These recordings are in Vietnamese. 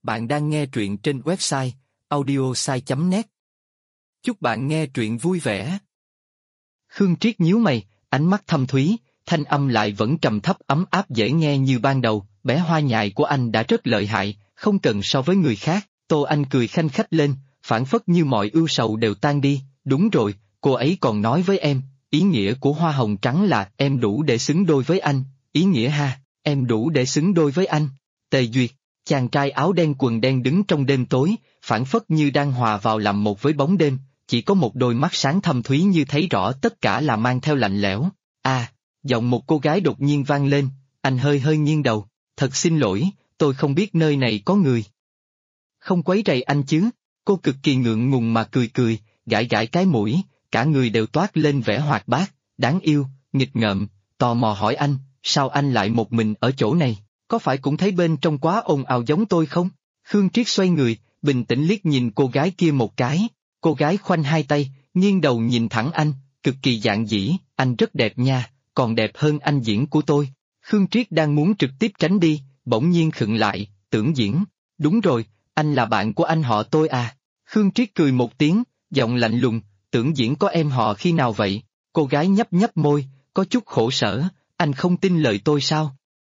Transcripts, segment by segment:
Bạn đang nghe truyện trên website audiosai.net. Chúc bạn nghe truyện vui vẻ. Khương Triết nhíu mày, ánh mắt thâm thúy, thanh âm lại vẫn trầm thấp ấm áp dễ nghe như ban đầu. Bé hoa nhài của anh đã rất lợi hại, không cần so với người khác. Tô Anh cười khanh khách lên, phảng phất như mọi ưu sầu đều tan đi. Đúng rồi, cô ấy còn nói với em, ý nghĩa của hoa hồng trắng là em đủ để xứng đôi với anh. Ý nghĩa ha, em đủ để xứng đôi với anh. Tề Duyệt, chàng trai áo đen quần đen đứng trong đêm tối, phảng phất như đang hòa vào làm một với bóng đêm, chỉ có một đôi mắt sáng thâm thúy như thấy rõ tất cả là mang theo lạnh lẽo. À, giọng một cô gái đột nhiên vang lên, anh hơi hơi nghiêng đầu, thật xin lỗi, tôi không biết nơi này có người. Không quấy rầy anh chứ? Cô cực kỳ ngượng ngùng mà cười cười, gãi gãi cái mũi, cả người đều toát lên vẻ hoạt bát, đáng yêu, nghịch ngợm, tò mò hỏi anh, sao anh lại một mình ở chỗ này? Có phải cũng thấy bên trong quá ồn ào giống tôi không? Khương Triết xoay người, bình tĩnh liếc nhìn cô gái kia một cái. Cô gái khoanh hai tay, nghiêng đầu nhìn thẳng anh, cực kỳ dạn dĩ, anh rất đẹp nha, còn đẹp hơn anh diễn của tôi. Khương Triết đang muốn trực tiếp tránh đi, bỗng nhiên khựng lại, Tưởng Diễn. Đúng rồi, anh là bạn của anh họ tôi à. Khương Triết cười một tiếng, giọng lạnh lùng, Tưởng Diễn có em họ khi nào vậy? Cô gái nhấp nhấp môi, có chút khổ sở, anh không tin lời tôi sao?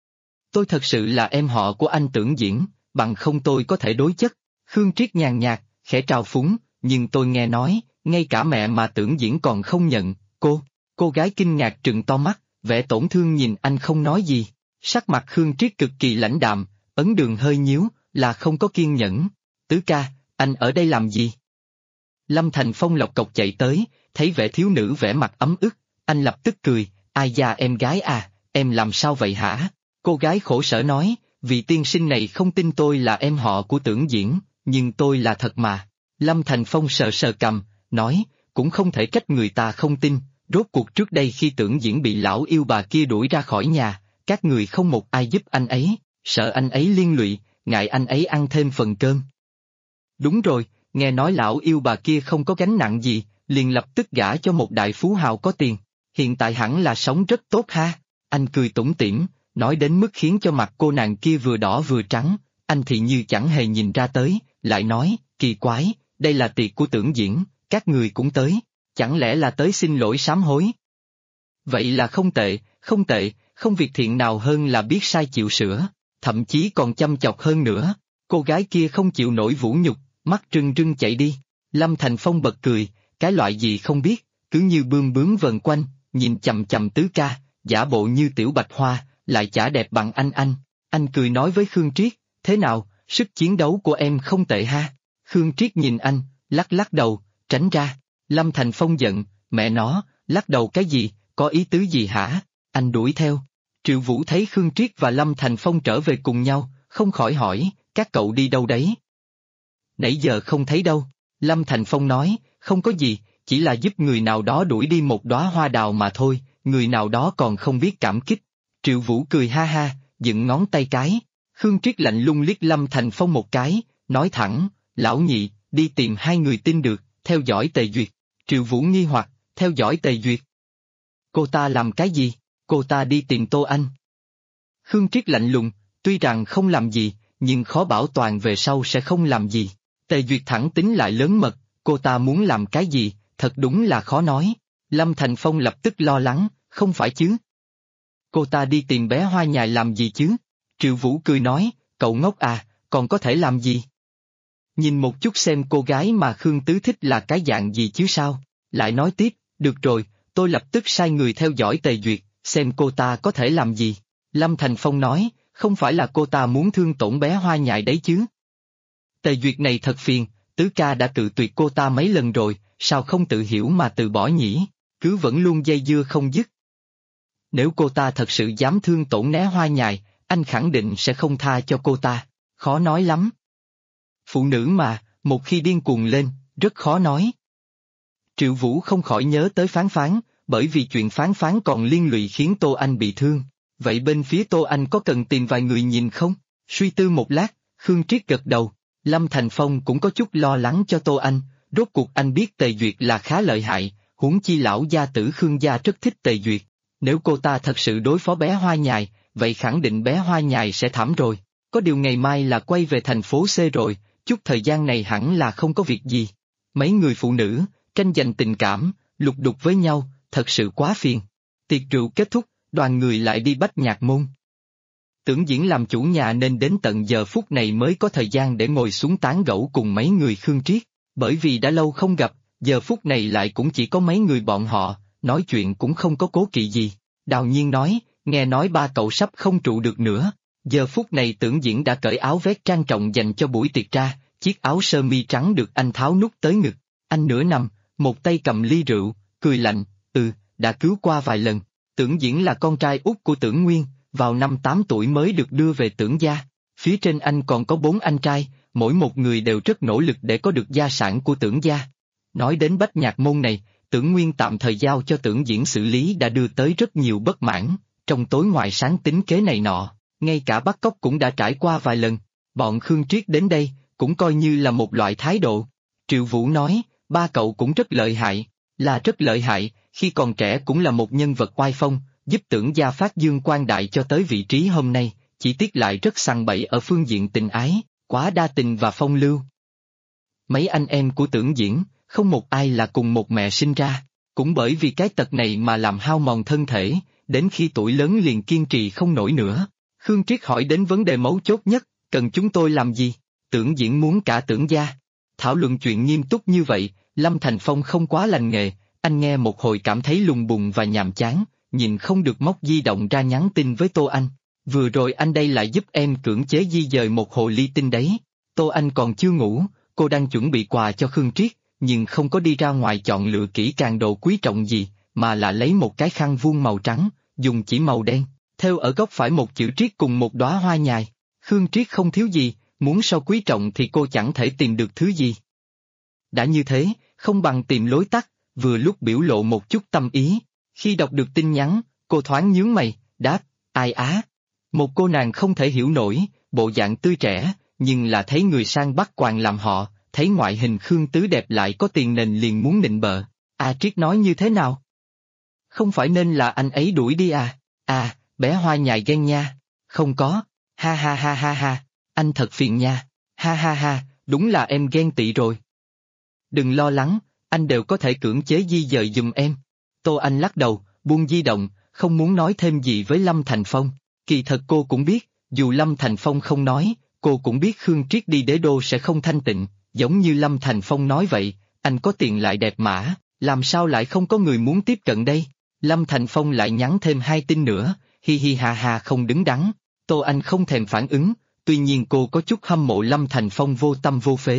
Tôi thật sự là em họ của anh Tưởng Diễn, bằng không tôi có thể đối chất. Khương Triết nhàn nhạt, khẽ trào phúng, nhưng tôi nghe nói, ngay cả mẹ mà Tưởng Diễn còn không nhận, cô gái kinh ngạc trừng to mắt, vẻ tổn thương nhìn anh không nói gì. Sắc mặt Khương Triết cực kỳ lãnh đạm, ấn đường hơi nhíu, là không có kiên nhẫn. Tứ ca, anh ở đây làm gì? Lâm Thành Phong lộc cộc chạy tới, thấy vẻ thiếu nữ vẻ mặt ấm ức, anh lập tức cười, ai da em gái à, em làm sao vậy hả? Cô gái khổ sở nói, vị tiên sinh này không tin tôi là em họ của Tưởng Diễn, nhưng tôi là thật mà. Lâm Thành Phong sờ sờ cằm, nói, cũng không thể trách người ta không tin, rốt cuộc trước đây khi Tưởng Diễn bị lão yêu bà kia đuổi ra khỏi nhà, các người không một ai giúp anh ấy, sợ anh ấy liên lụy, ngại anh ấy ăn thêm phần cơm. Đúng rồi, nghe nói lão yêu bà kia không có gánh nặng gì, liền lập tức gả cho một đại phú hào có tiền, hiện tại hẳn là sống rất tốt ha. Anh cười tủm tỉm, nói đến mức khiến cho mặt cô nàng kia vừa đỏ vừa trắng, anh thì như chẳng hề nhìn ra tới, lại nói, kỳ quái, đây là tiệc của Tưởng Diễn, các người cũng tới, chẳng lẽ là tới xin lỗi sám hối? Vậy là không tệ, không tệ, không việc thiện nào hơn là biết sai chịu sửa, thậm chí còn chăm chọc hơn nữa. Cô gái kia không chịu nổi vũ nhục, mắt trừng trừng chạy đi. Lâm Thành Phong bật cười, cái loại gì không biết, cứ như bươm bướm vần quanh, nhìn chằm chằm tứ ca, giả bộ như tiểu bạch hoa, lại chả đẹp bằng anh. Anh cười nói với Khương Triết, thế nào, sức chiến đấu của em không tệ ha. Khương Triết nhìn anh, lắc lắc đầu, tránh ra. Lâm Thành Phong giận, mẹ nó, lắc đầu cái gì, có ý tứ gì hả? Anh đuổi theo. Triệu Vũ thấy Khương Triết và Lâm Thành Phong trở về cùng nhau, không khỏi hỏi, các cậu đi đâu đấy? Nãy giờ không thấy đâu. Lâm Thành Phong nói, không có gì, chỉ là giúp người nào đó đuổi đi một đóa hoa đào mà thôi, người nào đó còn không biết cảm kích. Triệu Vũ cười ha ha, dựng ngón tay cái. Khương Triết lạnh lùng liếc Lâm Thành Phong một cái, nói thẳng, lão nhị, đi tìm hai người tin được, theo dõi Tề Duyệt. Triệu Vũ nghi hoặc, theo dõi Tề Duyệt. Cô ta làm cái gì? Cô ta đi tìm Tô Anh. Khương Triết lạnh lùng, tuy rằng không làm gì, nhưng khó bảo toàn về sau sẽ không làm gì. Tề Duyệt thẳng tính lại lớn mật, cô ta muốn làm cái gì, thật đúng là khó nói. Lâm Thành Phong lập tức lo lắng, không phải chứ? Cô ta đi tìm bé hoa nhài làm gì chứ? Triệu Vũ cười nói, cậu ngốc à, còn có thể làm gì? Nhìn một chút xem cô gái mà Khương Tứ thích là cái dạng gì chứ sao? Lại nói tiếp, được rồi, tôi lập tức sai người theo dõi Tề Duyệt, xem cô ta có thể làm gì. Lâm Thành Phong nói, không phải là cô ta muốn thương tổn bé hoa nhài đấy chứ? Tề Duyệt này thật phiền, tứ ca đã cự tuyệt cô ta mấy lần rồi, sao không tự hiểu mà từ bỏ nhỉ? Cứ vẫn luôn dây dưa không dứt. Nếu cô ta thật sự dám thương tổn né hoa nhài, anh khẳng định sẽ không tha cho cô ta, khó nói lắm. Phụ nữ mà, một khi điên cuồng lên, rất khó nói. Triệu Vũ không khỏi nhớ tới Phán Phán, bởi vì chuyện Phán Phán còn liên lụy khiến Tô Anh bị thương. Vậy bên phía Tô Anh có cần tìm vài người nhìn không? Suy tư một lát, Khương Triết gật đầu. Lâm Thành Phong cũng có chút lo lắng cho Tô Anh, rốt cuộc anh biết Tề Duyệt là khá lợi hại, huống chi lão gia tử Khương gia rất thích Tề Duyệt. Nếu cô ta thật sự đối phó bé hoa nhài, vậy khẳng định bé hoa nhài sẽ thảm rồi. có điều ngày mai là quay về thành phố C rồi, chút thời gian này hẳn là không có việc gì. Mấy người phụ nữ, tranh giành tình cảm, lục đục với nhau, thật sự quá phiền. Tiệc rượu kết thúc, đoàn người lại đi Bách Nhạc Môn. Tưởng Diễn làm chủ nhà nên đến tận giờ phút này mới có thời gian để ngồi xuống tán gẫu cùng mấy người Khương Triết, bởi vì đã lâu không gặp, giờ phút này lại cũng chỉ có mấy người bọn họ, nói chuyện cũng không có cố kỵ gì. Đào Nhiên nói, nghe nói ba cậu sắp không trụ được nữa. Giờ phút này Tưởng Diễn đã cởi áo vest trang trọng dành cho buổi tiệc ra, chiếc áo sơ mi trắng được anh tháo nút tới ngực. Anh nửa nằm, một tay cầm ly rượu, cười lạnh, đã cứu qua vài lần. Tưởng Diễn là con trai út của Tưởng Nguyên, vào năm 8 tuổi mới được đưa về Tưởng gia. Phía trên anh còn có 4 anh trai, mỗi một người đều rất nỗ lực để có được gia sản của Tưởng gia. Nói đến Bách Nhạc Môn này, Tưởng Nguyên tạm thời giao cho Tưởng Diễn xử lý đã đưa tới rất nhiều bất mãn, trong tối ngoài sáng tính kế này nọ, ngay cả bắt cóc cũng đã trải qua vài lần. Bọn Khương Triết đến đây, cũng coi như là một loại thái độ. Triệu Vũ nói, ba cậu cũng rất lợi hại, là rất lợi hại, khi còn trẻ cũng là một nhân vật oai phong, giúp Tưởng gia phát dương quang đại cho tới vị trí hôm nay, chỉ tiếc lại rất sằng bậy ở phương diện tình ái, quá đa tình và phong lưu. Mấy anh em của Tưởng Diễn, không một ai là cùng một mẹ sinh ra, cũng bởi vì cái tật này mà làm hao mòn thân thể, đến khi tuổi lớn liền kiên trì không nổi nữa. Khương Triết hỏi đến vấn đề mấu chốt nhất, cần chúng tôi làm gì? Tưởng Diễn muốn cả Tưởng gia. Thảo luận chuyện nghiêm túc như vậy, Lâm Thành Phong không quá lành nghề, anh nghe một hồi cảm thấy lùng bùng và nhàm chán, nhìn không được móc di động ra nhắn tin với Tô Anh. Vừa rồi anh đây lại giúp em cưỡng chế di dời một hồ ly tinh đấy. Tô Anh còn chưa ngủ, cô đang chuẩn bị quà cho Khương Triết, nhưng không có đi ra ngoài chọn lựa kỹ càng đồ quý trọng gì, mà là lấy một cái khăn vuông màu trắng, dùng chỉ màu đen, thêu ở góc phải một chữ Triết cùng một đóa hoa nhài. Khương Triết không thiếu gì, muốn so quý trọng thì cô chẳng thể tìm được thứ gì. Đã như thế, không bằng tìm lối tắt, vừa lúc biểu lộ một chút tâm ý. Khi đọc được tin nhắn, cô thoáng nhướng mày, đáp, ai á? Một cô nàng không thể hiểu nổi, bộ dạng tươi trẻ, nhưng là thấy người sang bắt quàng làm họ, thấy ngoại hình Khương Tứ đẹp lại có tiền nền liền muốn nịnh bợ. Triết nói như thế nào? Không phải nên là anh ấy đuổi đi à? Bé hoa nhài ghen nha. Không có, ha ha ha ha ha, anh thật phiền nha, ha ha ha, đúng là em ghen tị rồi. Đừng lo lắng, anh đều có thể cưỡng chế di dời giùm em. Tô Anh lắc đầu, buông di động, không muốn nói thêm gì với Lâm Thành Phong. Kỳ thật cô cũng biết, dù Lâm Thành Phong không nói, cô cũng biết Khương Triết đi đế đô sẽ không thanh tịnh, giống như Lâm Thành Phong nói vậy, anh có tiền lại đẹp mã, làm sao lại không có người muốn tiếp cận đây? Lâm Thành Phong lại nhắn thêm 2 tin nữa, hi hi ha ha không đứng đắn. Tô Anh không thèm phản ứng, tuy nhiên cô có chút hâm mộ Lâm Thành Phong vô tâm vô phế.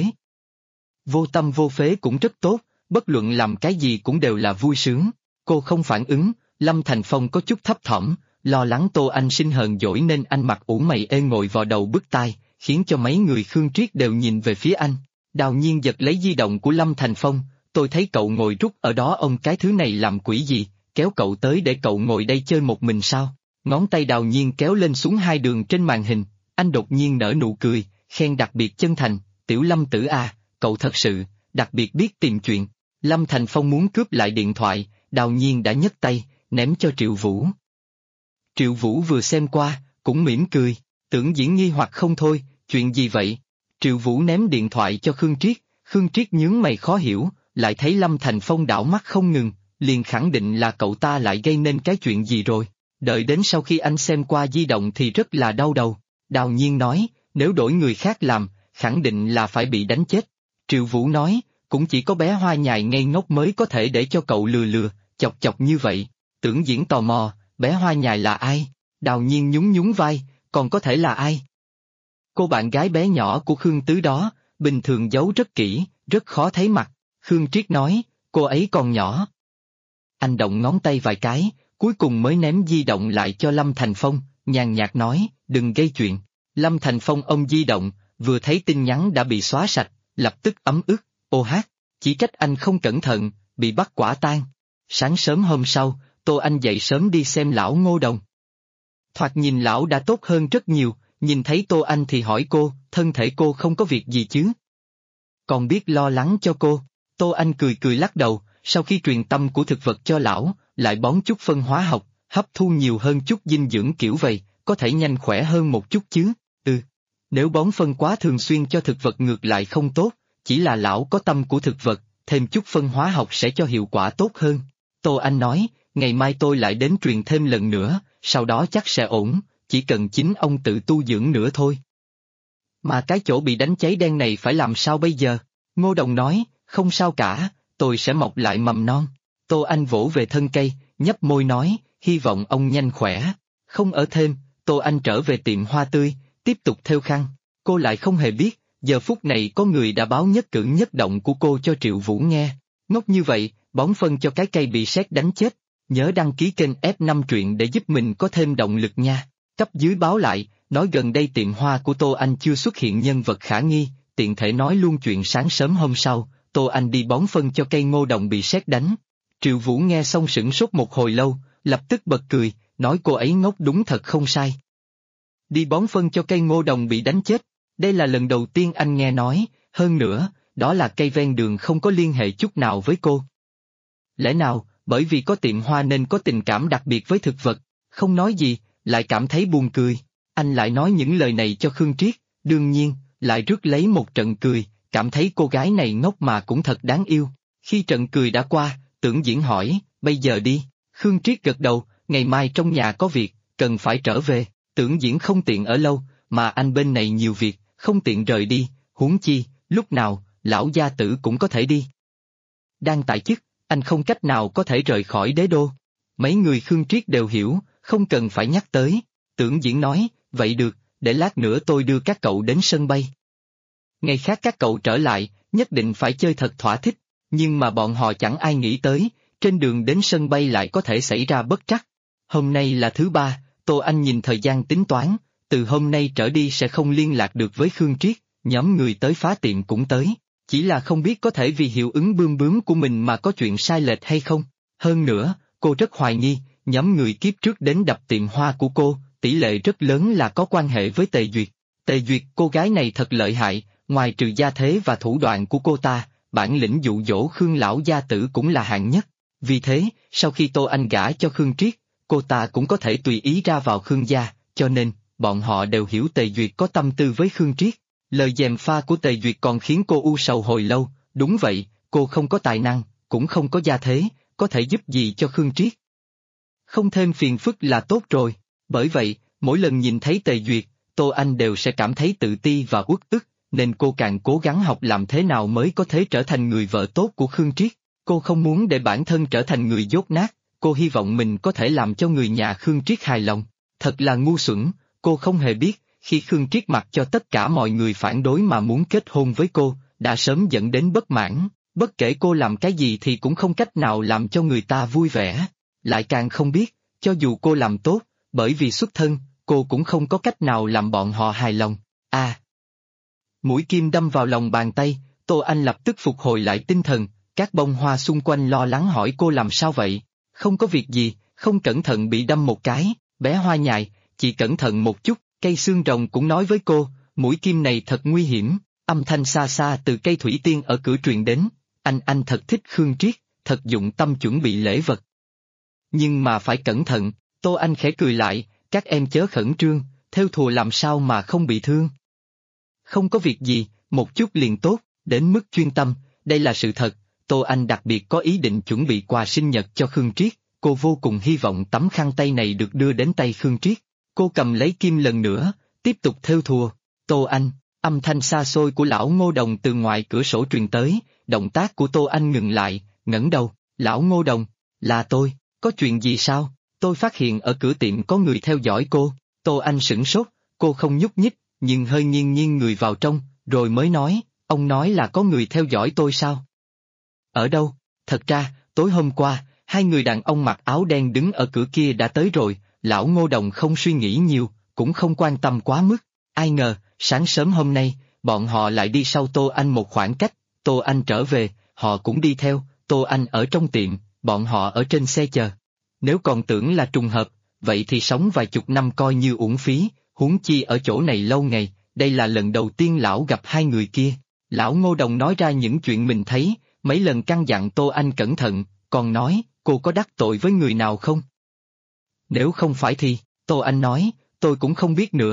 Vô tâm vô phế cũng rất tốt, bất luận làm cái gì cũng đều là vui sướng. Cô không phản ứng, Lâm Thành Phong có chút thấp thỏm, lo lắng Tô Anh sinh hờn dỗi nên anh mặc ủ mày ê ngồi vào đầu bứt tai, khiến cho mấy người Khương Triết đều nhìn về phía anh. Đào Nhiên giật lấy di động của Lâm Thành Phong, tôi thấy cậu ngồi rút ở đó ông cái thứ này làm quỷ gì, kéo cậu tới để cậu ngồi đây chơi một mình sao? Ngón tay Đào Nhiên kéo lên xuống 2 đường trên màn hình, anh đột nhiên nở nụ cười, khen đặc biệt chân thành, Tiểu Lâm tử cậu thật sự, đặc biệt biết tìm chuyện. Lâm Thành Phong muốn cướp lại điện thoại, Đào Nhiên đã nhấc tay, ném cho Triệu Vũ. Triệu Vũ vừa xem qua, cũng mỉm cười, Tưởng Diễn nghi hoặc không thôi, chuyện gì vậy? Triệu Vũ ném điện thoại cho Khương Triết nhướng mày khó hiểu, lại thấy Lâm Thành Phong đảo mắt không ngừng, liền khẳng định là cậu ta lại gây nên cái chuyện gì rồi. Đợi đến sau khi anh xem qua di động thì rất là đau đầu. Đào Nhiên nói, nếu đổi người khác làm, khẳng định là phải bị đánh chết. Triệu Vũ nói, cũng chỉ có bé hoa nhài ngây ngốc mới có thể để cho cậu lừa, chọc chọc như vậy. Tưởng Diễn tò mò, bé hoa nhài là ai? Đào Nhiên nhún nhún vai, còn có thể là ai? Cô bạn gái bé nhỏ của Khương Tứ đó, bình thường giấu rất kỹ, rất khó thấy mặt. Khương Triết nói, cô ấy còn nhỏ. Anh động ngón tay vài cái, cuối cùng mới ném di động lại cho Lâm Thành Phong, nhàn nhạt nói, đừng gây chuyện. Lâm Thành Phong ôm di động, vừa thấy tin nhắn đã bị xóa sạch, lập tức ấm ức, chỉ trách anh không cẩn thận, bị bắt quả tang. Sáng sớm hôm sau, Tô Anh dậy sớm đi xem lão Ngô Đồng. Thoạt nhìn lão đã tốt hơn rất nhiều, nhìn thấy Tô Anh thì hỏi cô, thân thể cô không có việc gì chứ? Còn biết lo lắng cho cô. Tô Anh cười lắc đầu, sau khi truyền tâm của thực vật cho lão, lại bón chút phân hóa học, hấp thu nhiều hơn chút dinh dưỡng kiểu vậy, có thể nhanh khỏe hơn một chút chứ. Nếu bón phân quá thường xuyên cho thực vật ngược lại không tốt, chỉ là lão có tâm của thực vật, thêm chút phân hóa học sẽ cho hiệu quả tốt hơn. Tô Anh nói, ngày mai tôi lại đến truyền thêm lần nữa, sau đó chắc sẽ ổn, chỉ cần chính ông tự tu dưỡng nữa thôi. Mà cái chỗ bị đánh cháy đen này phải làm sao bây giờ? Ngô Đồng nói, không sao cả, tôi sẽ mọc lại mầm non. Tô Anh vỗ về thân cây, nhấp môi nói, hy vọng ông nhanh khỏe. Không ở thêm, Tô Anh trở về tiệm hoa tươi, tiếp tục thêu khăn. Cô lại không hề biết, giờ phút này có người đã báo nhất cử nhất động của cô cho Triệu Vũ nghe. Ngốc như vậy, bón phân cho cái cây bị sét đánh chết. Nhớ đăng ký kênh F5 truyện để giúp mình có thêm động lực nha. Cấp dưới báo lại, nói gần đây tiệm hoa của Tô Anh chưa xuất hiện nhân vật khả nghi, tiện thể nói luôn chuyện sáng sớm hôm sau, Tô Anh đi bón phân cho cây ngô đồng bị sét đánh. Triệu Vũ nghe xong sửng sốt một hồi lâu, lập tức bật cười, nói cô ấy ngốc đúng thật không sai. Đi bón phân cho cây ngô đồng bị đánh chết, đây là lần đầu tiên anh nghe nói, hơn nữa, đó là cây ven đường không có liên hệ chút nào với cô. Lẽ nào, bởi vì có tiệm hoa nên có tình cảm đặc biệt với thực vật, không nói gì, lại cảm thấy buồn cười. Anh lại nói những lời này cho Khương Triết, đương nhiên, lại rước lấy một trận cười, cảm thấy cô gái này ngốc mà cũng thật đáng yêu. Khi trận cười đã qua, Tưởng Diễn hỏi, bây giờ đi. Khương Triết gật đầu, ngày mai trong nhà có việc, cần phải trở về. Tưởng Diễn không tiện ở lâu, mà anh bên này nhiều việc, không tiện rời đi, huống chi, lúc nào, lão gia tử cũng có thể đi. Đang tại chức, anh không cách nào có thể rời khỏi đế đô. Mấy người Khương Triết đều hiểu, không cần phải nhắc tới. Tưởng Diễn nói, vậy được, để lát nữa tôi đưa các cậu đến sân bay. Ngày khác các cậu trở lại, nhất định phải chơi thật thỏa thích, nhưng mà bọn họ chẳng ai nghĩ tới, trên đường đến sân bay lại có thể xảy ra bất trắc. Hôm nay là thứ ba, Tô Anh nhìn thời gian tính toán, từ hôm nay trở đi sẽ không liên lạc được với Khương Triết, nhóm người tới phá tiệm cũng tới, chỉ là không biết có thể vì hiệu ứng bươm bướm của mình mà có chuyện sai lệch hay không. Hơn nữa, cô rất hoài nghi, nhóm người kiếp trước đến đập tiệm hoa của cô, tỷ lệ rất lớn là có quan hệ với Tề Duyệt. Tề Duyệt cô gái này thật lợi hại, ngoài trừ gia thế và thủ đoạn của cô ta, bản lĩnh dụ dỗ Khương lão gia tử cũng là hạng nhất. Vì thế, sau khi Tô Anh gả cho Khương Triết, cô ta cũng có thể tùy ý ra vào Khương gia, cho nên, bọn họ đều hiểu Tề Duyệt có tâm tư với Khương Triết. Lời gièm pha của Tề Duyệt còn khiến cô u sầu hồi lâu, đúng vậy, cô không có tài năng, cũng không có gia thế, có thể giúp gì cho Khương Triết. Không thêm phiền phức là tốt rồi, bởi vậy, mỗi lần nhìn thấy Tề Duyệt, Tô Anh đều sẽ cảm thấy tự ti và uất ức, nên cô càng cố gắng học làm thế nào mới có thể trở thành người vợ tốt của Khương Triết. Cô không muốn để bản thân trở thành người dốt nát, cô hy vọng mình có thể làm cho người nhà Khương Triết hài lòng. Thật là ngu xuẩn, cô không hề biết, khi Khương Triết mặc cho tất cả mọi người phản đối mà muốn kết hôn với cô, đã sớm dẫn đến bất mãn, bất kể cô làm cái gì thì cũng không cách nào làm cho người ta vui vẻ. Lại càng không biết, cho dù cô làm tốt, bởi vì xuất thân, cô cũng không có cách nào làm bọn họ hài lòng. Mũi kim đâm vào lòng bàn tay, Tô Anh lập tức phục hồi lại tinh thần, các bông hoa xung quanh lo lắng hỏi cô làm sao vậy. Không có việc gì, không cẩn thận bị đâm một cái, bé hoa nhài, chị cẩn thận một chút. Cây xương rồng cũng nói với cô, mũi kim này thật nguy hiểm. Âm thanh xa xa từ cây thủy tiên ở cửa truyền đến, anh thật thích Khương Triết, thật dụng tâm chuẩn bị lễ vật. Nhưng mà phải cẩn thận, Tô Anh khẽ cười lại, các em chớ khẩn trương, thêu thùa làm sao mà không bị thương. Không có việc gì, một chút liền tốt, đến mức chuyên tâm, đây là sự thật. Tô Anh đặc biệt có ý định chuẩn bị quà sinh nhật cho Khương Triết, cô vô cùng hy vọng tấm khăn tay này được đưa đến tay Khương Triết. Cô cầm lấy kim lần nữa, tiếp tục thêu thùa. Tô Anh, âm thanh xa xôi của lão Ngô Đồng từ ngoài cửa sổ truyền tới, động tác của Tô Anh ngừng lại, ngẩng đầu, lão Ngô Đồng, là tôi, có chuyện gì sao? Tôi phát hiện ở cửa tiệm có người theo dõi cô. Tô Anh sửng sốt, cô không nhúc nhích, nhưng hơi nghiêng nghiêng người vào trong, rồi mới nói, ông nói là có người theo dõi tôi sao? Ở đâu? Thật ra, tối hôm qua, hai người đàn ông mặc áo đen đứng ở cửa kia đã tới rồi. Lão Ngô Đồng không suy nghĩ nhiều, cũng không quan tâm quá mức. Ai ngờ, sáng sớm hôm nay, bọn họ lại đi sau Tô Anh một khoảng cách. Tô Anh trở về, họ cũng đi theo. Tô Anh ở trong tiệm, bọn họ ở trên xe chờ. Nếu còn tưởng là trùng hợp, vậy thì sống vài chục năm coi như uổng phí, huống chi ở chỗ này lâu ngày. Đây là lần đầu tiên lão gặp hai người kia. Lão Ngô Đồng nói ra những chuyện mình thấy, mấy lần căn dặn Tô Anh cẩn thận, còn nói, cô có đắc tội với người nào không? Nếu không phải thì, Tô Anh nói, tôi cũng không biết nữa,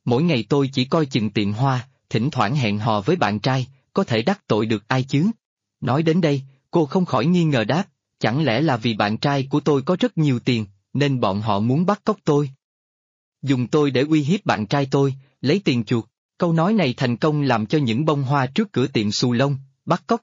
mỗi ngày tôi chỉ coi chừng tiệm hoa, thỉnh thoảng hẹn hò với bạn trai, có thể đắc tội được ai chứ? Nói đến đây, cô không khỏi nghi ngờ đáp, chẳng lẽ là vì bạn trai của tôi có rất nhiều tiền, nên bọn họ muốn bắt cóc tôi? Dùng tôi để uy hiếp bạn trai tôi, lấy tiền chuộc. Câu nói này thành công làm cho những bông hoa trước cửa tiệm xù lông, bắt cóc.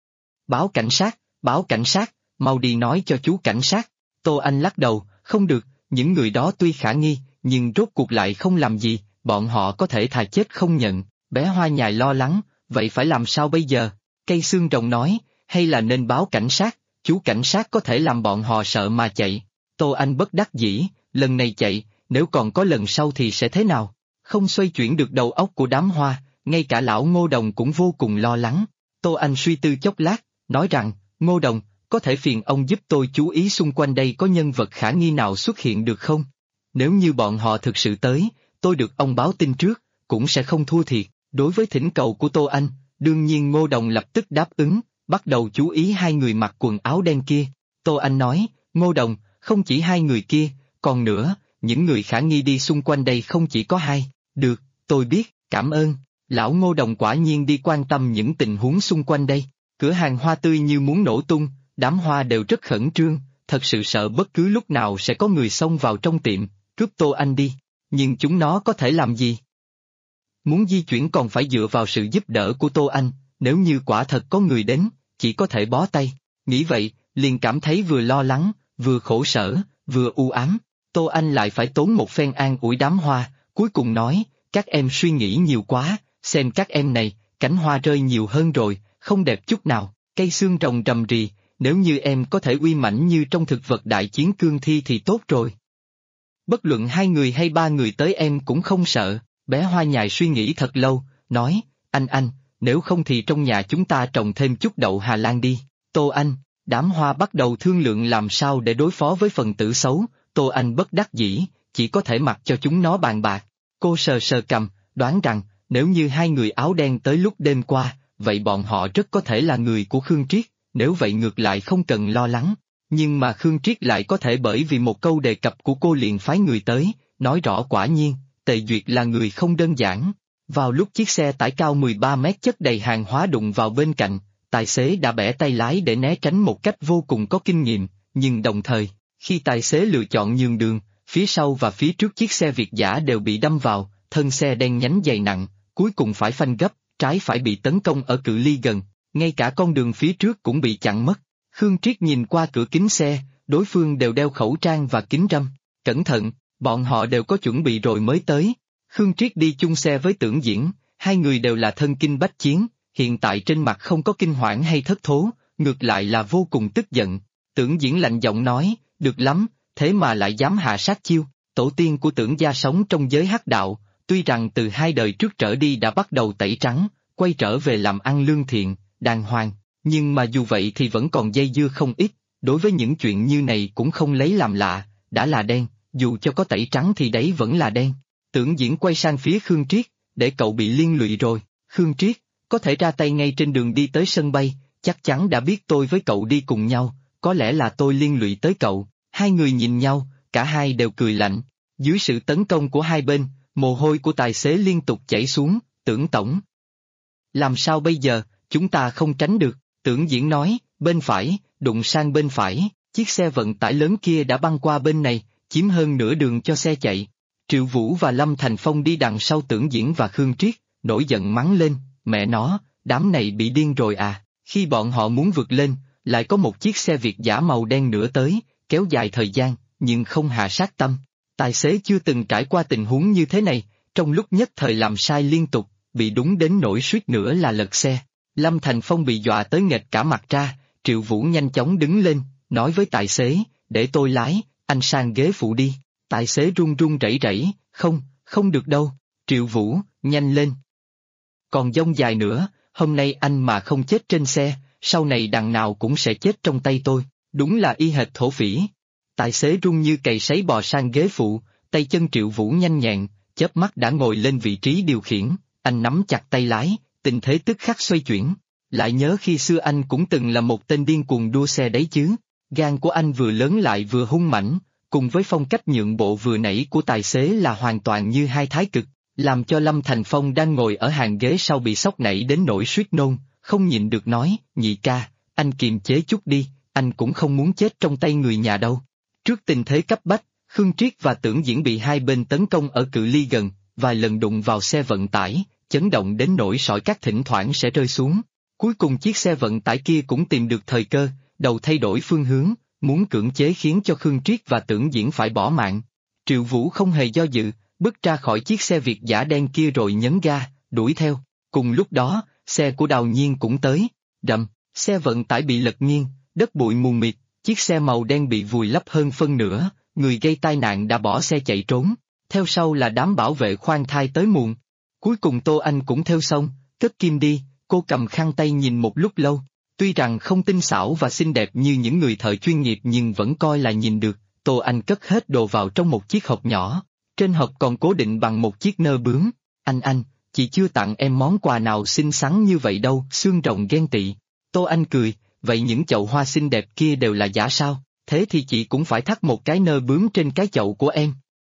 Báo cảnh sát, mau đi nói cho chú cảnh sát. Tô Anh lắc đầu, không được, những người đó tuy khả nghi, nhưng rốt cuộc lại không làm gì, bọn họ có thể thà chết không nhận. Bé Hoa Nhài lo lắng, vậy phải làm sao bây giờ? Cây xương rồng nói, hay là nên báo cảnh sát, chú cảnh sát có thể làm bọn họ sợ mà chạy. Tô Anh bất đắc dĩ, lần này chạy, nếu còn có lần sau thì sẽ thế nào? Không xoay chuyển được đầu óc của đám hoa, ngay cả lão Ngô Đồng cũng vô cùng lo lắng. Tô Anh suy tư chốc lát, nói rằng, Ngô Đồng, có thể phiền ông giúp tôi chú ý xung quanh đây có nhân vật khả nghi nào xuất hiện được không? Nếu như bọn họ thực sự tới, tôi được ông báo tin trước, cũng sẽ không thua thiệt. Đối với thỉnh cầu của Tô Anh, đương nhiên Ngô Đồng lập tức đáp ứng, bắt đầu chú ý hai người mặc quần áo đen kia. Tô Anh nói, Ngô Đồng, không chỉ hai người kia, còn nữa, những người khả nghi đi xung quanh đây không chỉ có hai. Được, tôi biết, cảm ơn. Lão Ngô Đồng quả nhiên đi quan tâm những tình huống xung quanh đây. Cửa hàng hoa tươi như muốn nổ tung, đám hoa đều rất khẩn trương, thật sự sợ bất cứ lúc nào sẽ có người xông vào trong tiệm, cướp Tô Anh đi. Nhưng chúng nó có thể làm gì? Muốn di chuyển còn phải dựa vào sự giúp đỡ của Tô Anh, nếu như quả thật có người đến, chỉ có thể bó tay. Nghĩ vậy, liền cảm thấy vừa lo lắng, vừa khổ sở, vừa u ám. Tô Anh lại phải tốn một phen an ủi đám hoa, cuối cùng nói, các em suy nghĩ nhiều quá, xem các em này, cánh hoa rơi nhiều hơn rồi, không đẹp chút nào. Cây xương rồng rầm rì, nếu như em có thể uy mãnh như trong thực vật đại chiến cương thi thì tốt rồi. Bất luận hai người hay ba người tới em cũng không sợ. Bé Hoa Nhài suy nghĩ thật lâu, nói, anh, nếu không thì trong nhà chúng ta trồng thêm chút đậu Hà Lan đi. Tô Anh, đám hoa bắt đầu thương lượng làm sao để đối phó với phần tử xấu, Tô Anh bất đắc dĩ, chỉ có thể mặc cho chúng nó bàn bạc. Cô sờ sờ cằm, đoán rằng, nếu như hai người áo đen tới lúc đêm qua, vậy bọn họ rất có thể là người của Khương Triết, nếu vậy ngược lại không cần lo lắng. Nhưng mà Khương Triết lại có thể bởi vì một câu đề cập của cô liền phái người tới, nói rõ quả nhiên, Tề Duyệt là người không đơn giản. Vào lúc chiếc xe tải cao 13 mét chất đầy hàng hóa đụng vào bên cạnh, tài xế đã bẻ tay lái để né tránh một cách vô cùng có kinh nghiệm, nhưng đồng thời, khi tài xế lựa chọn nhường đường, phía sau và phía trước chiếc xe Việt dã đều bị đâm vào, thân xe đen nhánh dày nặng, cuối cùng phải phanh gấp, trái phải bị tấn công ở cự ly gần, ngay cả con đường phía trước cũng bị chặn mất. Khương Triết nhìn qua cửa kính xe, đối phương đều đeo khẩu trang và kính râm. Cẩn thận, bọn họ đều có chuẩn bị rồi mới tới. Khương Triết đi chung xe với Tưởng Diễn, hai người đều là thân kinh bách chiến, hiện tại trên mặt không có kinh hoảng hay thất thố, ngược lại là vô cùng tức giận. Tưởng Diễn lạnh giọng nói, được lắm, thế mà lại dám hạ sát chiêu. Tổ tiên của Tưởng gia sống trong giới hắc đạo, tuy rằng từ 2 đời trước trở đi đã bắt đầu tẩy trắng, quay trở về làm ăn lương thiện, đàng hoàng, nhưng mà dù vậy thì vẫn còn dây dưa không ít, đối với những chuyện như này cũng không lấy làm lạ, đã là đen, dù cho có tẩy trắng thì đấy vẫn là đen. Tưởng Diễn quay sang phía Khương Triết, để cậu bị liên lụy rồi. Khương Triết, có thể ra tay ngay trên đường đi tới sân bay, chắc chắn đã biết tôi với cậu đi cùng nhau, có lẽ là tôi liên lụy tới cậu. Hai người nhìn nhau, cả hai đều cười lạnh. Dưới sự tấn công của hai bên, mồ hôi của tài xế liên tục chảy xuống. Tưởng tổng, làm sao bây giờ, chúng ta không tránh được. Tưởng Diễn nói, bên phải, đụng sang bên phải, chiếc xe vận tải lớn kia đã băng qua bên này, chiếm hơn nửa đường cho xe chạy. Triệu Vũ và Lâm Thành Phong đi đằng sau Tưởng Diễn và Khương Triết, nổi giận mắng lên, mẹ nó, đám này bị điên rồi à. Khi bọn họ muốn vượt lên, lại có một chiếc xe Việt dã màu đen nữa tới, kéo dài thời gian, nhưng không hạ sát tâm. Tài xế chưa từng trải qua tình huống như thế này, trong lúc nhất thời làm sai liên tục, bị đúng đến nỗi suýt nữa là lật xe. Lâm Thành Phong bị dọa tới nghệt cả mặt ra, Triệu Vũ nhanh chóng đứng lên, nói với tài xế, để tôi lái, anh sang ghế phụ đi. Tài xế run run rẩy rẩy, không được đâu. Triệu Vũ, nhanh lên. Còn dông dài nữa, hôm nay anh mà không chết trên xe, sau này đằng nào cũng sẽ chết trong tay tôi, đúng là y hệt thổ phỉ. Tài xế run như cày sấy bò sang ghế phụ, tay chân Triệu Vũ nhanh nhẹn, chớp mắt đã ngồi lên vị trí điều khiển, anh nắm chặt tay lái, tình thế tức khắc xoay chuyển. Lại nhớ khi xưa anh cũng từng là một tên điên cuồng đua xe đấy chứ, gan của anh vừa lớn lại vừa hung mãnh, cùng với phong cách nhượng bộ vừa nãy của tài xế là hoàn toàn như hai thái cực, làm cho Lâm Thành Phong đang ngồi ở hàng ghế sau bị sốc nảy đến nỗi suýt nôn, không nhịn được nói, nhị ca, anh kiềm chế chút đi, anh cũng không muốn chết trong tay người nhà đâu. Trước tình thế cấp bách, Khương Triết và Tưởng Diễn bị hai bên tấn công ở cự ly gần, vài lần đụng vào xe vận tải, chấn động đến nỗi sỏi cát thỉnh thoảng sẽ rơi xuống. Cuối cùng chiếc xe vận tải kia cũng tìm được thời cơ, đầu thay đổi phương hướng, muốn cưỡng chế khiến cho Khương Triết và Tưởng Diễn phải bỏ mạng. Triệu Vũ không hề do dự, bước ra khỏi chiếc xe Việt dã đen kia rồi nhấn ga, đuổi theo. Cùng lúc đó, xe của Đào Nhiên cũng tới. Rầm, xe vận tải bị lật nghiêng, đất bụi mù mịt, chiếc xe màu đen bị vùi lấp hơn phân nửa, người gây tai nạn đã bỏ xe chạy trốn. Theo sau là đám bảo vệ khoan thai tới muộn. Cuối cùng Tô Anh cũng theo xong, cất kim đi, cô cầm khăn tay nhìn một lúc lâu. Tuy rằng không tinh xảo và xinh đẹp như những người thợ chuyên nghiệp nhưng vẫn coi là nhìn được. Tô Anh cất hết đồ vào trong một chiếc hộp nhỏ. Trên hộp còn cố định bằng một chiếc nơ bướm. Anh, chị chưa tặng em món quà nào xinh xắn như vậy đâu, xương rồng ghen tị. Tô Anh cười, vậy những chậu hoa xinh đẹp kia đều là giả sao, thế thì chị cũng phải thắt một cái nơ bướm trên cái chậu của em.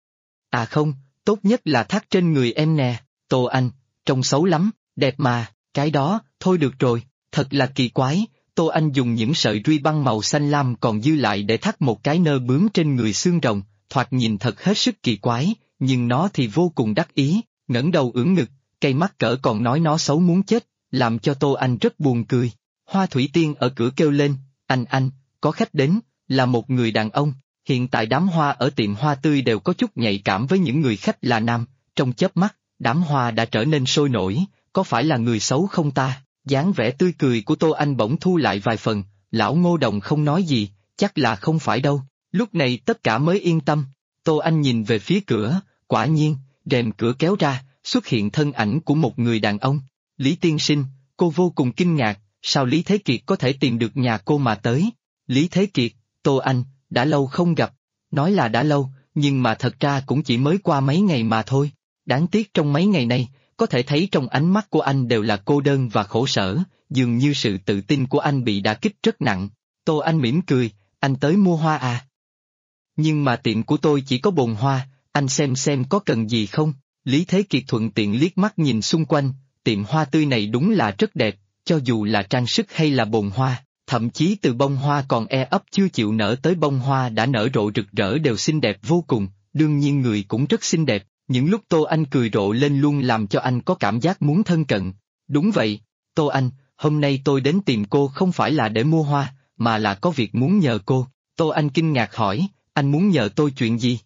À không, tốt nhất là thắt trên người em nè. Tô Anh, trông xấu lắm, đẹp mà, cái đó, thôi được rồi, thật là kỳ quái. Tô Anh dùng những sợi ruy băng màu xanh lam còn dư lại để thắt một cái nơ bướm trên người xương rồng, thoạt nhìn thật hết sức kỳ quái, nhưng nó thì vô cùng đắc ý, ngẩng đầu ưỡn ngực, cây mắt cỡ còn nói nó xấu muốn chết, làm cho Tô Anh rất buồn cười. Hoa Thủy Tiên ở cửa kêu lên, anh, có khách đến, là một người đàn ông. Hiện tại đám hoa ở tiệm hoa tươi đều có chút nhạy cảm với những người khách là nam, trong chớp mắt, đám hoa đã trở nên sôi nổi, có phải là người xấu không ta? Dáng vẻ tươi cười của Tô Anh bỗng thu lại vài phần, lão Ngô Đồng không nói gì, chắc là không phải đâu. Lúc này tất cả mới yên tâm. Tô Anh nhìn về phía cửa, quả nhiên, rèm cửa kéo ra, xuất hiện thân ảnh của một người đàn ông. Lý tiên sinh, cô vô cùng kinh ngạc, sao Lý Thế Kiệt có thể tìm được nhà cô mà tới? Lý Thế Kiệt, Tô Anh, đã lâu không gặp. Nói là đã lâu, nhưng mà thật ra cũng chỉ mới qua mấy ngày mà thôi. Đáng tiếc trong mấy ngày này, có thể thấy trong ánh mắt của anh đều là cô đơn và khổ sở, dường như sự tự tin của anh bị đả kích rất nặng. Tô Anh mỉm cười, anh tới mua hoa à? Nhưng mà tiệm của tôi chỉ có bồn hoa, anh xem có cần gì không? Lý Thế Kiệt thuận tiện liếc mắt nhìn xung quanh, tiệm hoa tươi này đúng là rất đẹp, cho dù là trang sức hay là bồn hoa, thậm chí từ bông hoa còn ấp chưa chịu nở tới bông hoa đã nở rộ rực rỡ đều xinh đẹp vô cùng, đương nhiên người cũng rất xinh đẹp. Những lúc Tô Anh cười rộ lên luôn làm cho anh có cảm giác muốn thân cận. Đúng vậy, Tô Anh, hôm nay tôi đến tìm cô không phải là để mua hoa, mà là có việc muốn nhờ cô. Tô Anh kinh ngạc hỏi, anh muốn nhờ tôi chuyện gì?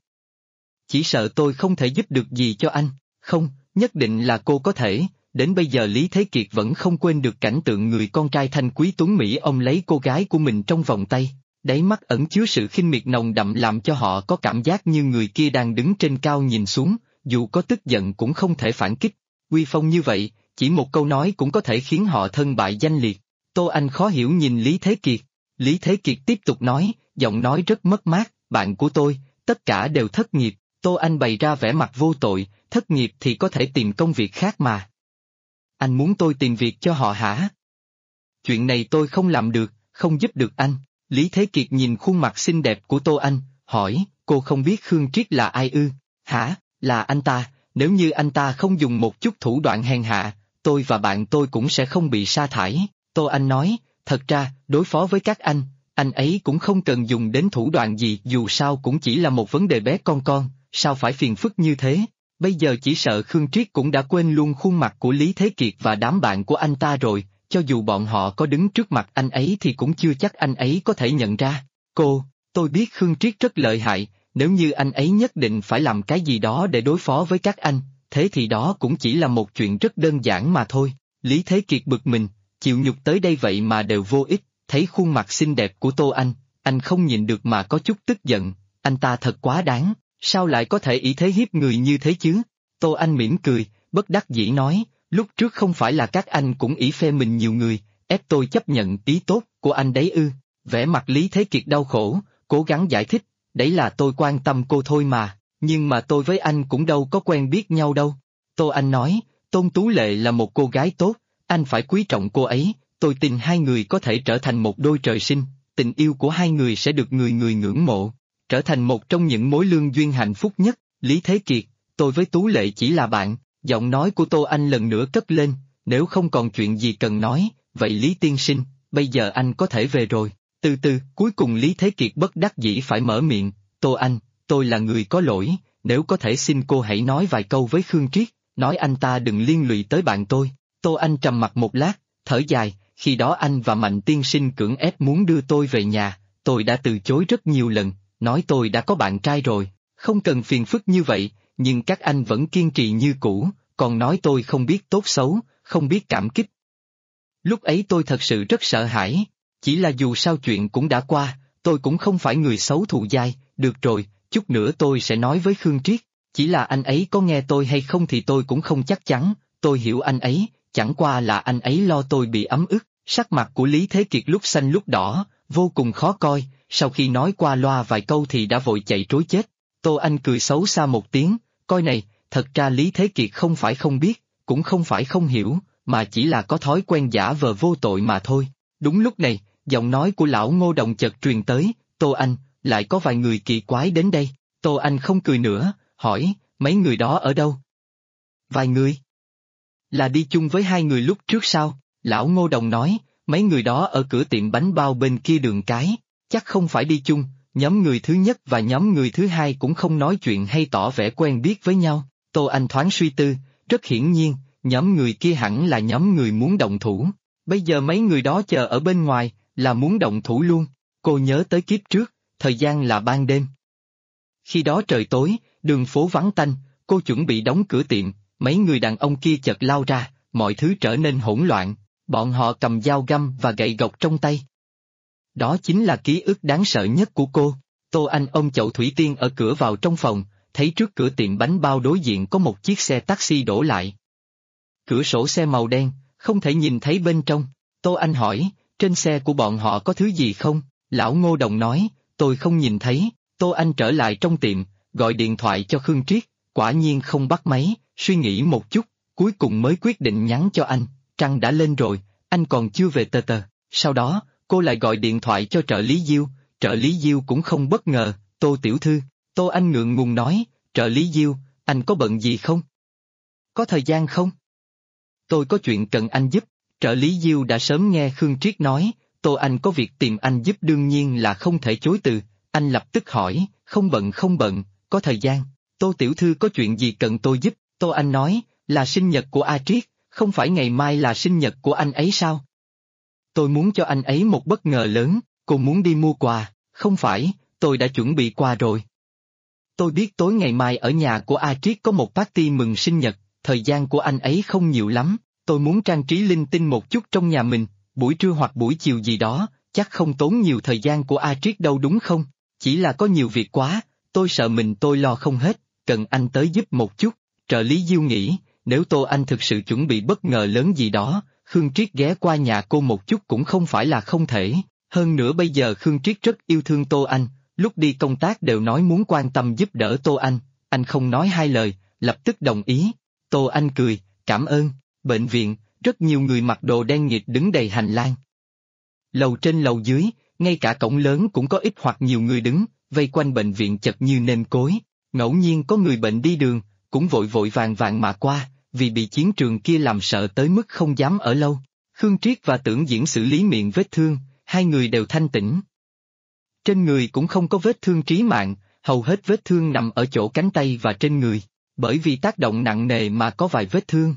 Chỉ sợ tôi không thể giúp được gì cho anh. Không, nhất định là cô có thể. Đến bây giờ Lý Thế Kiệt vẫn không quên được cảnh tượng người con trai thanh quý tuấn Mỹ ông lấy cô gái của mình trong vòng tay. Đáy mắt ẩn chứa sự khinh miệt nồng đậm làm cho họ có cảm giác như người kia đang đứng trên cao nhìn xuống, dù có tức giận cũng không thể phản kích. Uy phong như vậy, chỉ một câu nói cũng có thể khiến họ thân bại danh liệt. Tô Anh khó hiểu nhìn Lý Thế Kiệt. Lý Thế Kiệt tiếp tục nói, giọng nói rất mất mát, bạn của tôi, tất cả đều thất nghiệp. Tô Anh bày ra vẻ mặt vô tội, thất nghiệp thì có thể tìm công việc khác mà. Anh muốn tôi tìm việc cho họ hả? Chuyện này tôi không làm được, không giúp được anh. Lý Thế Kiệt nhìn khuôn mặt xinh đẹp của Tô Anh, hỏi, cô không biết Khương Triết là ai ư? Hả, là anh ta, nếu như anh ta không dùng một chút thủ đoạn hèn hạ, tôi và bạn tôi cũng sẽ không bị sa thải. Tô Anh nói, thật ra, đối phó với các anh ấy cũng không cần dùng đến thủ đoạn gì, dù sao cũng chỉ là một vấn đề bé con, sao phải phiền phức như thế? Bây giờ chỉ sợ Khương Triết cũng đã quên luôn khuôn mặt của Lý Thế Kiệt và đám bạn của anh ta rồi, cho dù bọn họ có đứng trước mặt anh ấy thì cũng chưa chắc anh ấy có thể nhận ra. Tôi biết Khương Triết rất lợi hại, nếu như anh ấy nhất định phải làm cái gì đó để đối phó với các anh, thế thì đó cũng chỉ là một chuyện rất đơn giản mà thôi. Lý Thế Kiệt bực mình, chịu nhục tới đây vậy mà đều vô ích, thấy khuôn mặt xinh đẹp của Tô anh không nhìn được mà có chút tức giận, anh ta thật quá đáng, sao lại có thể ý thế hiếp người như thế chứ? Tô Anh mỉm cười, bất đắc dĩ nói, lúc trước không phải là các anh cũng ỷ phê mình nhiều người, ép tôi chấp nhận ý tốt của anh đấy ư? Vẻ mặt Lý Thế Kiệt đau khổ, cố gắng giải thích, đấy là tôi quan tâm cô thôi mà, nhưng mà tôi với anh cũng đâu có quen biết nhau đâu. Tô Anh nói, Tôn Tú Lệ là một cô gái tốt, anh phải quý trọng cô ấy, tôi tin hai người có thể trở thành một đôi trời sinh, tình yêu của hai người sẽ được người người ngưỡng mộ, trở thành một trong những mối lương duyên hạnh phúc nhất. Lý Thế Kiệt, tôi với Tú Lệ chỉ là bạn. Giọng nói của Tô Anh lần nữa cất lên, nếu không còn chuyện gì cần nói, vậy Lý tiên sinh, bây giờ anh có thể về rồi. Từ từ, cuối cùng Lý Thế Kiệt bất đắc dĩ phải mở miệng, Tô Anh, tôi là người có lỗi, nếu có thể xin cô hãy nói vài câu với Khương Triết, nói anh ta đừng liên lụy tới bạn tôi. Tô Anh trầm mặt một lát, thở dài, khi đó anh và Mạnh tiên sinh cưỡng ép muốn đưa tôi về nhà, tôi đã từ chối rất nhiều lần, nói tôi đã có bạn trai rồi, không cần phiền phức như vậy, nhưng các anh vẫn kiên trì như cũ, còn nói tôi không biết tốt xấu, không biết cảm kích. Lúc ấy tôi thật sự rất sợ hãi, chỉ là dù sao chuyện cũng đã qua, tôi cũng không phải người xấu thù dai, được rồi, chút nữa tôi sẽ nói với Khương Triết, chỉ là anh ấy có nghe tôi hay không thì tôi cũng không chắc chắn, tôi hiểu anh ấy, chẳng qua là anh ấy lo tôi bị ấm ức. Sắc mặt của Lý Thế Kiệt lúc xanh lúc đỏ, vô cùng khó coi, sau khi nói qua loa vài câu thì đã vội chạy trối chết. Tô Anh cười xấu xa một tiếng, coi này, thật ra Lý Thế Kiệt không phải không biết, cũng không phải không hiểu, mà chỉ là có thói quen giả vờ vô tội mà thôi. Đúng lúc này, giọng nói của lão Ngô Đồng chợt truyền tới, Tô Anh, lại có vài người kỳ quái đến đây. Tô Anh không cười nữa, hỏi, mấy người đó ở đâu? Vài người? Là đi chung với hai người lúc trước sao? Lão Ngô Đồng nói, mấy người đó ở cửa tiệm bánh bao bên kia đường cái, chắc không phải đi chung, nhóm người thứ nhất và nhóm người thứ hai cũng không nói chuyện hay tỏ vẻ quen biết với nhau. Tô Anh thoáng suy tư, rất hiển nhiên, nhóm người kia hẳn là nhóm người muốn động thủ. Bây giờ mấy người đó chờ ở bên ngoài, là muốn động thủ luôn. Cô nhớ tới kiếp trước, thời gian là ban đêm. Khi đó trời tối, đường phố vắng tanh, cô chuẩn bị đóng cửa tiệm, mấy người đàn ông kia chợt lao ra, mọi thứ trở nên hỗn loạn. Bọn họ cầm dao găm và gậy gộc trong tay. Đó chính là ký ức đáng sợ nhất của cô. Tô Anh ôm chậu thủy tiên ở cửa vào trong phòng, thấy trước cửa tiệm bánh bao đối diện có một chiếc xe taxi đổ lại. Cửa sổ xe màu đen, không thể nhìn thấy bên trong. Tô Anh hỏi, trên xe của bọn họ có thứ gì không? Lão Ngô Đồng nói, tôi không nhìn thấy. Tô Anh trở lại trong tiệm, gọi điện thoại cho Khương Triết, quả nhiên không bắt máy, suy nghĩ một chút, cuối cùng mới quyết định nhắn cho anh. Trăng đã lên rồi, anh còn chưa về tờ tờ. Sau đó, cô lại gọi điện thoại cho trợ lý Diêu, trợ lý Diêu cũng không bất ngờ, Tô tiểu thư. Tô Anh ngượng ngùng nói, trợ lý Diêu, anh có bận gì không? Có thời gian không? Tôi có chuyện cần anh giúp, trợ lý Diêu đã sớm nghe Khương Triết nói, Tô Anh có việc tìm anh giúp đương nhiên là không thể chối từ, anh lập tức hỏi, không bận, có thời gian, Tô tiểu thư có chuyện gì cần tôi giúp? Tô Anh nói, là sinh nhật của A Triết. Không phải ngày mai là sinh nhật của anh ấy sao? Tôi muốn cho anh ấy một bất ngờ lớn, cô muốn đi mua quà, không phải, tôi đã chuẩn bị quà rồi. Tôi biết tối ngày mai ở nhà của A Triết có một party mừng sinh nhật, thời gian của anh ấy không nhiều lắm, tôi muốn trang trí linh tinh một chút trong nhà mình, buổi trưa hoặc buổi chiều gì đó, chắc không tốn nhiều thời gian của A Triết đâu đúng không? Chỉ là có nhiều việc quá, tôi sợ tôi lo không hết, cần anh tới giúp một chút, trợ lý Diêu nghĩ. Nếu Tô Anh thực sự chuẩn bị bất ngờ lớn gì đó, Khương Triết ghé qua nhà cô một chút cũng không phải là không thể. Hơn nữa bây giờ Khương Triết rất yêu thương Tô Anh, lúc đi công tác đều nói muốn quan tâm giúp đỡ Tô anh không nói hai lời, lập tức đồng ý. Tô Anh cười, cảm ơn. Bệnh viện, rất nhiều người mặc đồ đen nghịt đứng đầy hành lang. Lầu trên lầu dưới, ngay cả cổng lớn cũng có ít hoặc nhiều người đứng, vây quanh bệnh viện chật như nêm cối. Ngẫu nhiên có người bệnh đi đường, cũng vội vội vàng vàng mà qua, vì bị chiến trường kia làm sợ tới mức không dám ở lâu. Khương Triết và Tưởng Diễn xử lý miệng vết thương, hai người đều thanh tĩnh. Trên người cũng không có vết thương trí mạng, hầu hết vết thương nằm ở chỗ cánh tay và trên người, bởi vì tác động nặng nề mà có vài vết thương.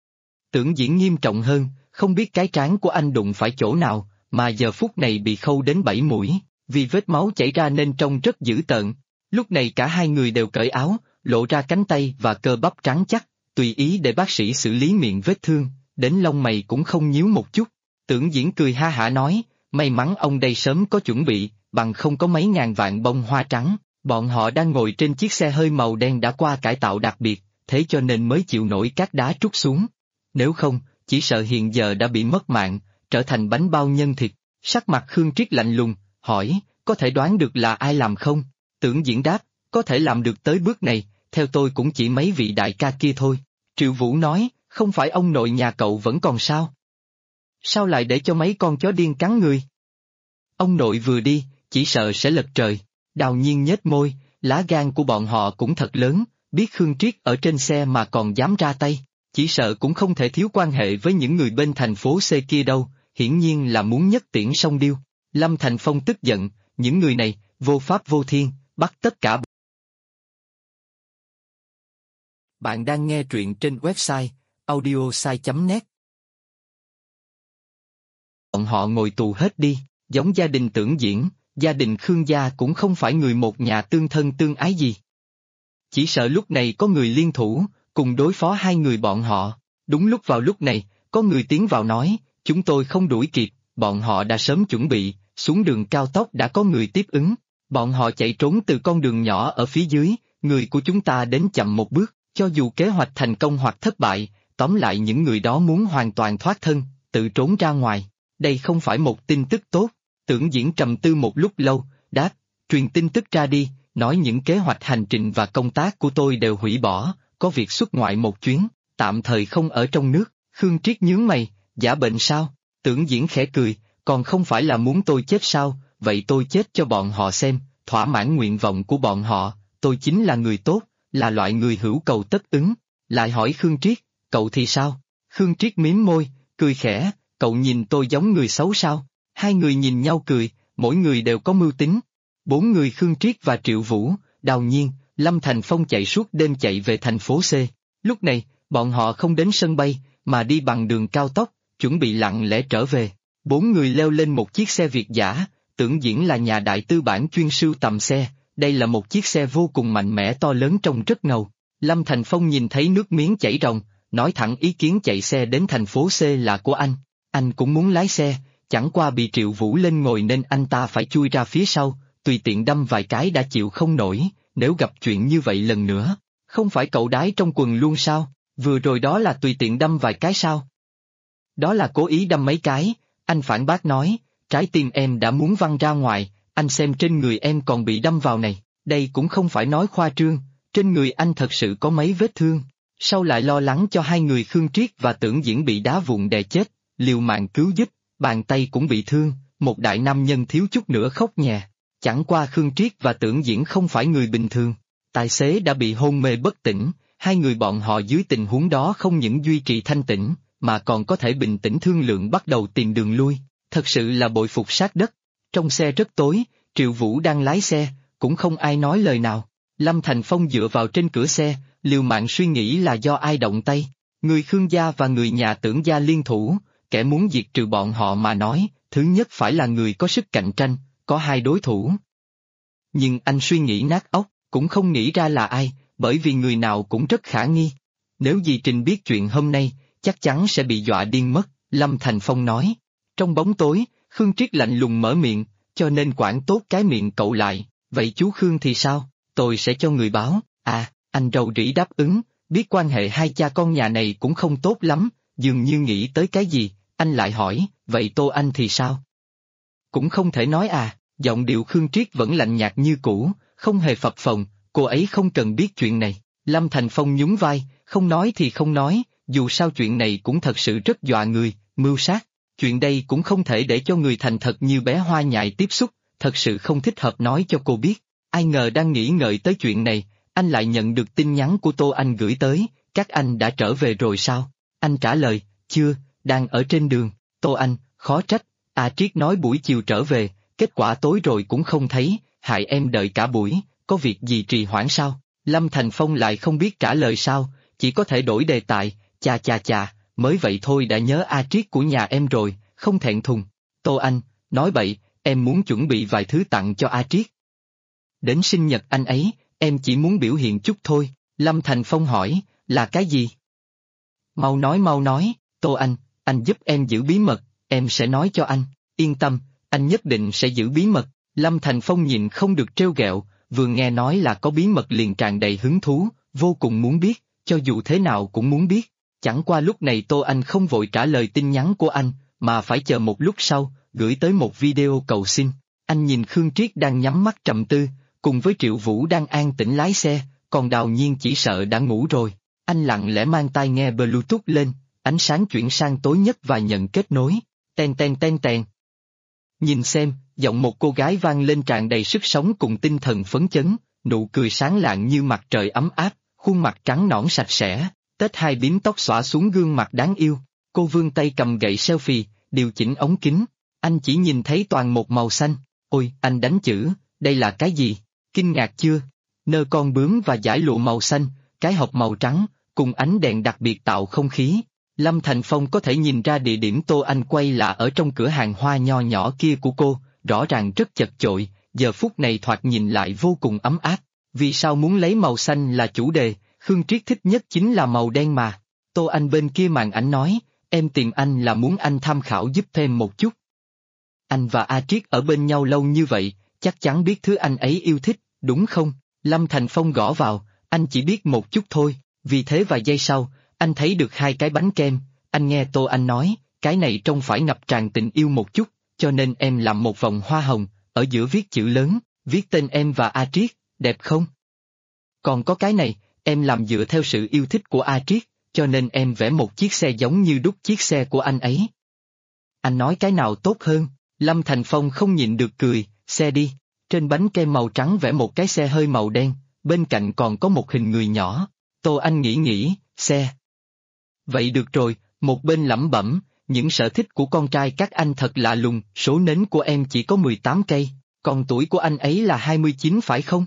Tưởng Diễn nghiêm trọng hơn, không biết cái trán của anh đụng phải chỗ nào, mà giờ phút này bị khâu đến 7 mũi, vì vết máu chảy ra nên trông rất dữ tợn. Lúc này cả hai người đều cởi áo, lộ ra cánh tay và cơ bắp trắng chắc, tùy ý để bác sĩ xử lý miệng vết thương, đến lông mày cũng không nhíu một chút. Tưởng Diễn cười ha hả nói, may mắn ông đây sớm có chuẩn bị, bằng không có mấy ngàn vạn bông hoa trắng. Bọn họ đang ngồi trên chiếc xe hơi màu đen đã qua cải tạo đặc biệt, thế cho nên mới chịu nổi các đá trút xuống. Nếu không, chỉ sợ hiện giờ đã bị mất mạng, trở thành bánh bao nhân thịt. Sắc mặt Khương Triết lạnh lùng, hỏi, có thể đoán được là ai làm không? Tưởng Diễn đáp, có thể làm được tới bước này, theo tôi cũng chỉ mấy vị đại ca kia thôi. Triệu Vũ nói, không phải ông nội nhà cậu vẫn còn sao? Sao lại để cho mấy con chó điên cắn người? Ông nội vừa đi, chỉ sợ sẽ lật trời. Đào Nhiên nhếch môi, lá gan của bọn họ cũng thật lớn, biết Khương Triết ở trên xe mà còn dám ra tay, chỉ sợ cũng không thể thiếu quan hệ với những người bên thành phố C kia đâu, hiển nhiên là muốn nhất tiễn song điêu. Lâm Thành Phong tức giận, những người này, vô pháp vô thiên, bắt tất cả. Bạn đang nghe truyện trên website audiosai.net. Bọn họ ngồi tù hết đi, giống gia đình Tưởng Diễn, gia đình Khương gia cũng không phải người một nhà tương thân tương ái gì. Chỉ sợ lúc này có người liên thủ, cùng đối phó hai người bọn họ. Đúng vào lúc này, có người tiến vào nói, chúng tôi không đuổi kịp, bọn họ đã sớm chuẩn bị, xuống đường cao tốc đã có người tiếp ứng. Bọn họ chạy trốn từ con đường nhỏ ở phía dưới, người của chúng ta đến chậm một bước, cho dù kế hoạch thành công hoặc thất bại, tóm lại những người đó muốn hoàn toàn thoát thân, tự trốn ra ngoài. Đây không phải một tin tức tốt. Tưởng Diễn trầm tư một lúc lâu, đáp, truyền tin tức ra đi, nói những kế hoạch hành trình và công tác của tôi đều hủy bỏ, có việc xuất ngoại một chuyến, tạm thời không ở trong nước. Khương Triết nhướng mày, giả bệnh sao? Tưởng Diễn khẽ cười, còn không phải là muốn tôi chết sao, vậy tôi chết cho bọn họ xem, thỏa mãn nguyện vọng của bọn họ, tôi chính là người tốt, là loại người hữu cầu tất ứng. Lại hỏi Khương Triết, cậu thì sao? Khương Triết mím môi, cười khẽ, cậu nhìn tôi giống người xấu sao? Hai người nhìn nhau cười, mỗi người đều có mưu tính. Bốn người Khương Triết và Triệu Vũ, Đào Nhiên, Lâm Thành Phong chạy suốt đêm chạy về thành phố C. Lúc này, bọn họ không đến sân bay, mà đi bằng đường cao tốc, chuẩn bị lặng lẽ trở về. Bốn người leo lên một chiếc xe Việt dã, Tưởng Diễn là nhà đại tư bản chuyên sưu tầm xe, đây là một chiếc xe vô cùng mạnh mẽ to lớn trông rất ngầu. Lâm Thành Phong nhìn thấy nước miếng chảy ròng, nói thẳng ý kiến chạy xe đến thành phố C là của anh cũng muốn lái xe, chẳng qua bị Triệu Vũ lên ngồi nên anh ta phải chui ra phía sau, tùy tiện đâm vài cái đã chịu không nổi, nếu gặp chuyện như vậy lần nữa, không phải cậu đái trong quần luôn sao, vừa rồi đó là tùy tiện đâm vài cái sao? Đó là cố ý đâm mấy cái, anh phản bác nói, trái tim em đã muốn văng ra ngoài, anh xem trên người em còn bị đâm vào này, đây cũng không phải nói khoa trương, trên người anh thật sự có mấy vết thương, sau lại lo lắng cho hai người Khương Triết và Tưởng Diễn bị đá vụn đè chết, liều mạng cứu giúp, bàn tay cũng bị thương, một đại nam nhân thiếu chút nữa khóc nhè. Chẳng qua Khương Triết và Tưởng Diễn không phải người bình thường, tài xế đã bị hôn mê bất tỉnh, hai người bọn họ dưới tình huống đó không những duy trì thanh tĩnh, mà còn có thể bình tĩnh thương lượng bắt đầu tìm đường lui, thật sự là bội phục sát đất. Trong xe rất tối, Triệu Vũ đang lái xe, cũng không ai nói lời nào. Lâm Thành Phong dựa vào trên cửa xe, liều mạng suy nghĩ là do ai động tay, người Khương gia và người nhà Tưởng gia liên thủ, kẻ muốn diệt trừ bọn họ mà nói, thứ nhất phải là người có sức cạnh tranh, có hai đối thủ. Nhưng anh suy nghĩ nát óc, cũng không nghĩ ra là ai, bởi vì người nào cũng rất khả nghi. Nếu dì Trình biết chuyện hôm nay, chắc chắn sẽ bị dọa điên mất, Lâm Thành Phong nói. Trong bóng tối, Khương Triết lạnh lùng mở miệng, cho nên quản tốt cái miệng cậu lại, vậy chú Khương thì sao, tôi sẽ cho người báo. Anh rầu rĩ đáp ứng, biết quan hệ hai cha con nhà này cũng không tốt lắm, dường như nghĩ tới cái gì, anh lại hỏi, vậy Tô Anh thì sao? Cũng không thể nói giọng điệu Khương Triết vẫn lạnh nhạt như cũ, không hề phập phồng, cô ấy không cần biết chuyện này. Lâm Thành Phong nhún vai, không nói thì không nói, dù sao chuyện này cũng thật sự rất dọa người, mưu sát. Chuyện đây cũng không thể để cho người thành thật như bé Hoa Nhài tiếp xúc, thật sự không thích hợp nói cho cô biết. Ai ngờ đang nghĩ ngợi tới chuyện này, anh lại nhận được tin nhắn của Tô Anh gửi tới, các anh đã trở về rồi sao? Anh trả lời, chưa, đang ở trên đường. Tô Anh, khó trách, Triết nói buổi chiều trở về, kết quả tối rồi cũng không thấy, hại em đợi cả buổi, có việc gì trì hoãn sao? Lâm Thành Phong lại không biết trả lời sao, chỉ có thể đổi đề tài, chà, mới vậy thôi đã nhớ Triết của nhà em rồi, không thẹn thùng. Tô Anh, nói bậy, em muốn chuẩn bị vài thứ tặng cho Triết. Đến sinh nhật anh ấy, em chỉ muốn biểu hiện chút thôi. Lâm Thành Phong hỏi, là cái gì? Mau nói, Tô anh giúp em giữ bí mật, em sẽ nói cho anh, yên tâm, anh nhất định sẽ giữ bí mật. Lâm Thành Phong nhìn không được trêu ghẹo, vừa nghe nói là có bí mật liền tràn đầy hứng thú, vô cùng muốn biết, cho dù thế nào cũng muốn biết. Chẳng qua lúc này Tô Anh không vội trả lời tin nhắn của anh, mà phải chờ một lúc sau, gửi tới một video cầu xin. Anh nhìn Khương Triết đang nhắm mắt trầm tư, cùng với Triệu Vũ đang an tĩnh lái xe, còn Đào Nhiên chỉ sợ đã ngủ rồi. Anh lặng lẽ mang tai nghe Bluetooth lên, ánh sáng chuyển sang tối nhất và nhận kết nối. Ten. Nhìn xem, giọng một cô gái vang lên tràn đầy sức sống cùng tinh thần phấn chấn, nụ cười sáng lạng như mặt trời ấm áp, khuôn mặt trắng nõn sạch sẽ, tết hai bím tóc xõa xuống gương mặt đáng yêu. Cô vươn tay cầm gậy selfie, điều chỉnh ống kính. Anh chỉ nhìn thấy toàn một màu xanh. Ôi, anh đánh chữ, đây là cái gì? Kinh ngạc chưa? Nơ con bướm và dải lụa màu xanh, cái hộp màu trắng, cùng ánh đèn đặc biệt tạo không khí. Lâm Thành Phong có thể nhìn ra địa điểm Tô Anh quay là ở trong cửa hàng hoa nho nhỏ kia của cô, rõ ràng rất chật chội, giờ phút này thoạt nhìn lại vô cùng ấm áp. Vì sao muốn lấy màu xanh là chủ đề, Khương Triết thích nhất chính là màu đen mà. Tô Anh bên kia màn ảnh nói, em tìm anh là muốn anh tham khảo giúp thêm một chút. Anh và A Triết ở bên nhau lâu như vậy, chắc chắn biết thứ anh ấy yêu thích, đúng không? Lâm Thành Phong gõ vào, anh chỉ biết một chút thôi, vì thế vài giây sau, anh thấy được hai cái bánh kem, anh nghe Tô Anh nói, cái này trông phải ngập tràn tình yêu một chút, cho nên em làm một vòng hoa hồng, ở giữa viết chữ lớn, viết tên em và A Triết, đẹp không? Còn có cái này, em làm dựa theo sự yêu thích của A Triết, cho nên em vẽ một chiếc xe giống như đúc chiếc xe của anh ấy. Anh nói cái nào tốt hơn? Lâm Thành Phong không nhịn được cười, xe đi. Trên bánh kem màu trắng vẽ một cái xe hơi màu đen, bên cạnh còn có một hình người nhỏ. Tô Anh nghĩ, xe. Vậy được rồi, một bên lẩm bẩm, những sở thích của con trai các anh thật lạ lùng, số nến của em chỉ có 18 cây, còn tuổi của anh ấy là 29 phải không?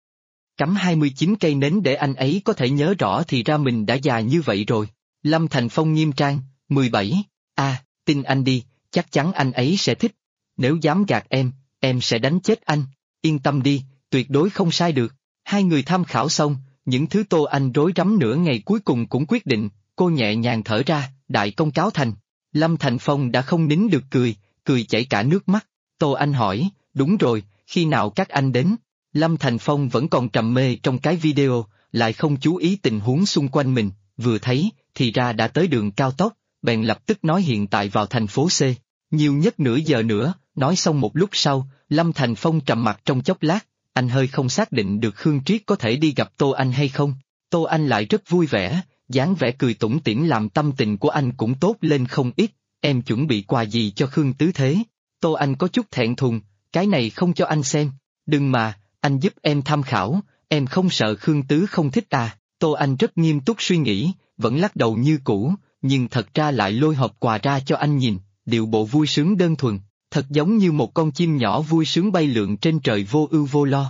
Cắm 29 cây nến để anh ấy có thể nhớ rõ thì ra mình đã già như vậy rồi. Lâm Thành Phong nghiêm trang, 17, tin anh đi, chắc chắn anh ấy sẽ thích. Nếu dám gạt em sẽ đánh chết anh. Yên tâm đi, tuyệt đối không sai được. Hai người tham khảo xong, những thứ Tô Anh rối rắm nửa ngày cuối cùng cũng quyết định, cô nhẹ nhàng thở ra, đại công cáo thành. Lâm Thành Phong đã không nín được cười chảy cả nước mắt. Tô Anh hỏi, đúng rồi, khi nào các anh đến? Lâm Thành Phong vẫn còn trầm mê trong cái video, lại không chú ý tình huống xung quanh mình, vừa thấy, thì ra đã tới đường cao tốc, bèn lập tức nói hiện tại vào thành phố C. Nhiều nhất nửa giờ nữa, nói xong một lúc sau, Lâm Thành Phong trầm mặc trong chốc lát, anh hơi không xác định được Khương Triết có thể đi gặp Tô Anh hay không. Tô Anh lại rất vui vẻ, dáng vẻ cười tủm tỉm làm tâm tình của anh cũng tốt lên không ít. Em chuẩn bị quà gì cho Khương Tứ thế? Tô Anh có chút thẹn thùng, cái này không cho anh xem. Đừng mà, anh giúp em tham khảo, em không sợ Khương Tứ không thích à? Tô Anh rất nghiêm túc suy nghĩ, vẫn lắc đầu như cũ, nhưng thật ra lại lôi hộp quà ra cho anh nhìn, điệu bộ vui sướng đơn thuần, thật giống như một con chim nhỏ vui sướng bay lượn trên trời vô ưu vô lo.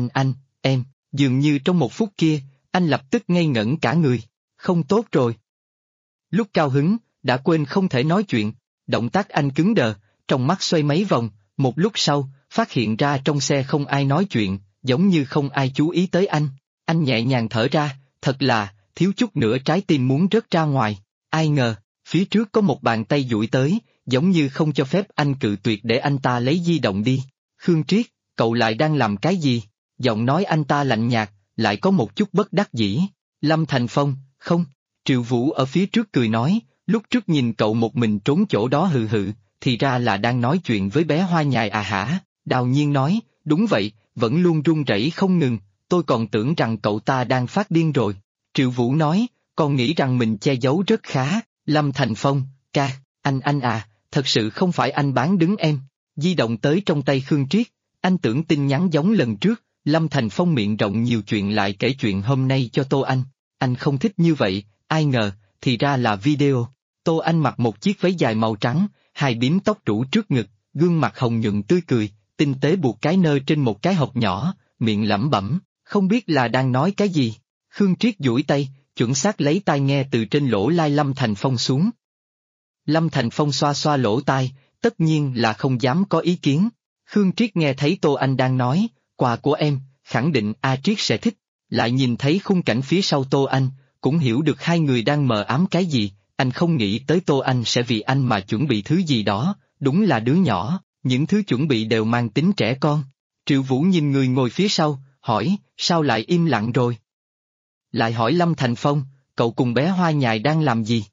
Em, dường như trong một phút kia, anh lập tức ngây ngẩn cả người, không tốt rồi. Lúc cao hứng, đã quên không thể nói chuyện, động tác anh cứng đờ, trong mắt xoay mấy vòng, một lúc sau, phát hiện ra trong xe không ai nói chuyện, giống như không ai chú ý tới anh. Anh nhẹ nhàng thở ra, thật là, thiếu chút nữa trái tim muốn rớt ra ngoài. Ai ngờ, phía trước có một bàn tay duỗi tới, giống như không cho phép anh cự tuyệt để anh ta lấy di động đi. Khương Triết, cậu lại đang làm cái gì? Giọng nói anh ta lạnh nhạt, lại có một chút bất đắc dĩ. Lâm Thành Phong, không. Triệu Vũ ở phía trước cười nói, lúc trước nhìn cậu một mình trốn chỗ đó hừ, thì ra là đang nói chuyện với bé Hoa Nhài à hả? Đào Nhiên nói, đúng vậy, vẫn luôn run rẩy không ngừng, tôi còn tưởng rằng cậu ta đang phát điên rồi. Triệu Vũ nói, còn nghĩ rằng mình che giấu rất khá. Lâm Thành Phong, anh à, thật sự không phải anh bán đứng em. Di động tới trong tay Khương Triết, anh tưởng tin nhắn giống lần trước. Lâm Thành Phong miệng rộng nhiều chuyện lại kể chuyện hôm nay cho Tô Anh không thích như vậy, ai ngờ, thì ra là video. Tô Anh mặc một chiếc váy dài màu trắng, hai bím tóc rủ trước ngực, gương mặt hồng nhuận tươi cười, tinh tế buộc cái nơ trên một cái hộp nhỏ, miệng lẩm bẩm, không biết là đang nói cái gì. Khương Triết duỗi tay, chuẩn xác lấy tai nghe từ trên lỗ tai Lâm Thành Phong xuống. Lâm Thành Phong xoa xoa lỗ tai, tất nhiên là không dám có ý kiến. Khương Triết nghe thấy Tô Anh đang nói, quà của em, khẳng định A Triết sẽ thích, lại nhìn thấy khung cảnh phía sau Tô Anh, cũng hiểu được hai người đang mờ ám cái gì, anh không nghĩ tới Tô Anh sẽ vì anh mà chuẩn bị thứ gì đó, đúng là đứa nhỏ, những thứ chuẩn bị đều mang tính trẻ con. Triệu Vũ nhìn người ngồi phía sau, hỏi, sao lại im lặng rồi? Lại hỏi Lâm Thành Phong, cậu cùng bé Hoa Nhài đang làm gì?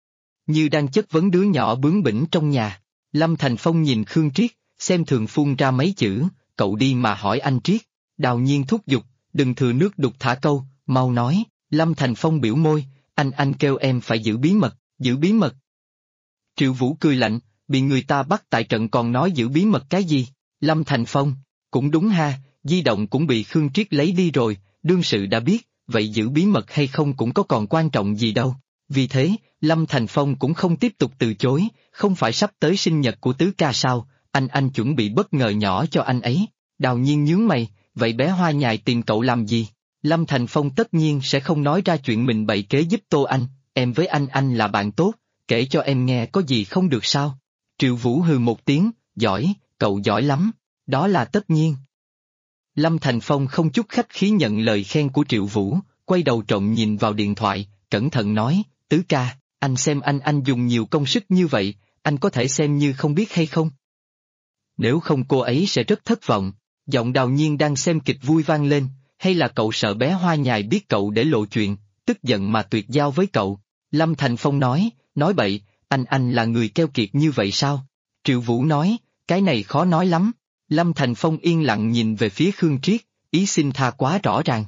Như đang chất vấn đứa nhỏ bướng bỉnh trong nhà. Lâm Thành Phong nhìn Khương Triết, xem thường phun ra mấy chữ, cậu đi mà hỏi anh Triết. Đào Nhiên thúc giục, đừng thừa nước đục thả câu, mau nói. Lâm Thành Phong biểu môi, anh kêu em phải giữ bí mật, giữ bí mật. Triệu Vũ cười lạnh, bị người ta bắt tại trận còn nói giữ bí mật cái gì? Lâm Thành Phong, cũng đúng ha, di động cũng bị Khương Triết lấy đi rồi, đương sự đã biết, vậy giữ bí mật hay không cũng có còn quan trọng gì đâu. Vì thế, Lâm Thành Phong cũng không tiếp tục từ chối, không phải sắp tới sinh nhật của tứ ca sao, anh chuẩn bị bất ngờ nhỏ cho anh ấy. Đào Nhiên nhướng mày, vậy bé Hoa Nhài tìm cậu làm gì? Lâm Thành Phong tất nhiên sẽ không nói ra chuyện mình bày kế giúp Tô Anh, em với anh là bạn tốt, kể cho em nghe có gì không được sao? Triệu Vũ hừ một tiếng, giỏi, cậu giỏi lắm, đó là tất nhiên. Lâm Thành Phong không chút khách khí nhận lời khen của Triệu Vũ, quay đầu trộm nhìn vào điện thoại, cẩn thận nói, tứ ca, anh xem anh dùng nhiều công sức như vậy, anh có thể xem như không biết hay không? Nếu không cô ấy sẽ rất thất vọng. Giọng Đào Nhiên đang xem kịch vui vang lên, hay là cậu sợ bé Hoa Nhài biết cậu để lộ chuyện, tức giận mà tuyệt giao với cậu? Lâm Thành Phong nói bậy, anh là người keo kiệt như vậy sao? Triệu Vũ nói, cái này khó nói lắm. Lâm Thành Phong yên lặng nhìn về phía Khương Triết, ý xin tha quá rõ ràng.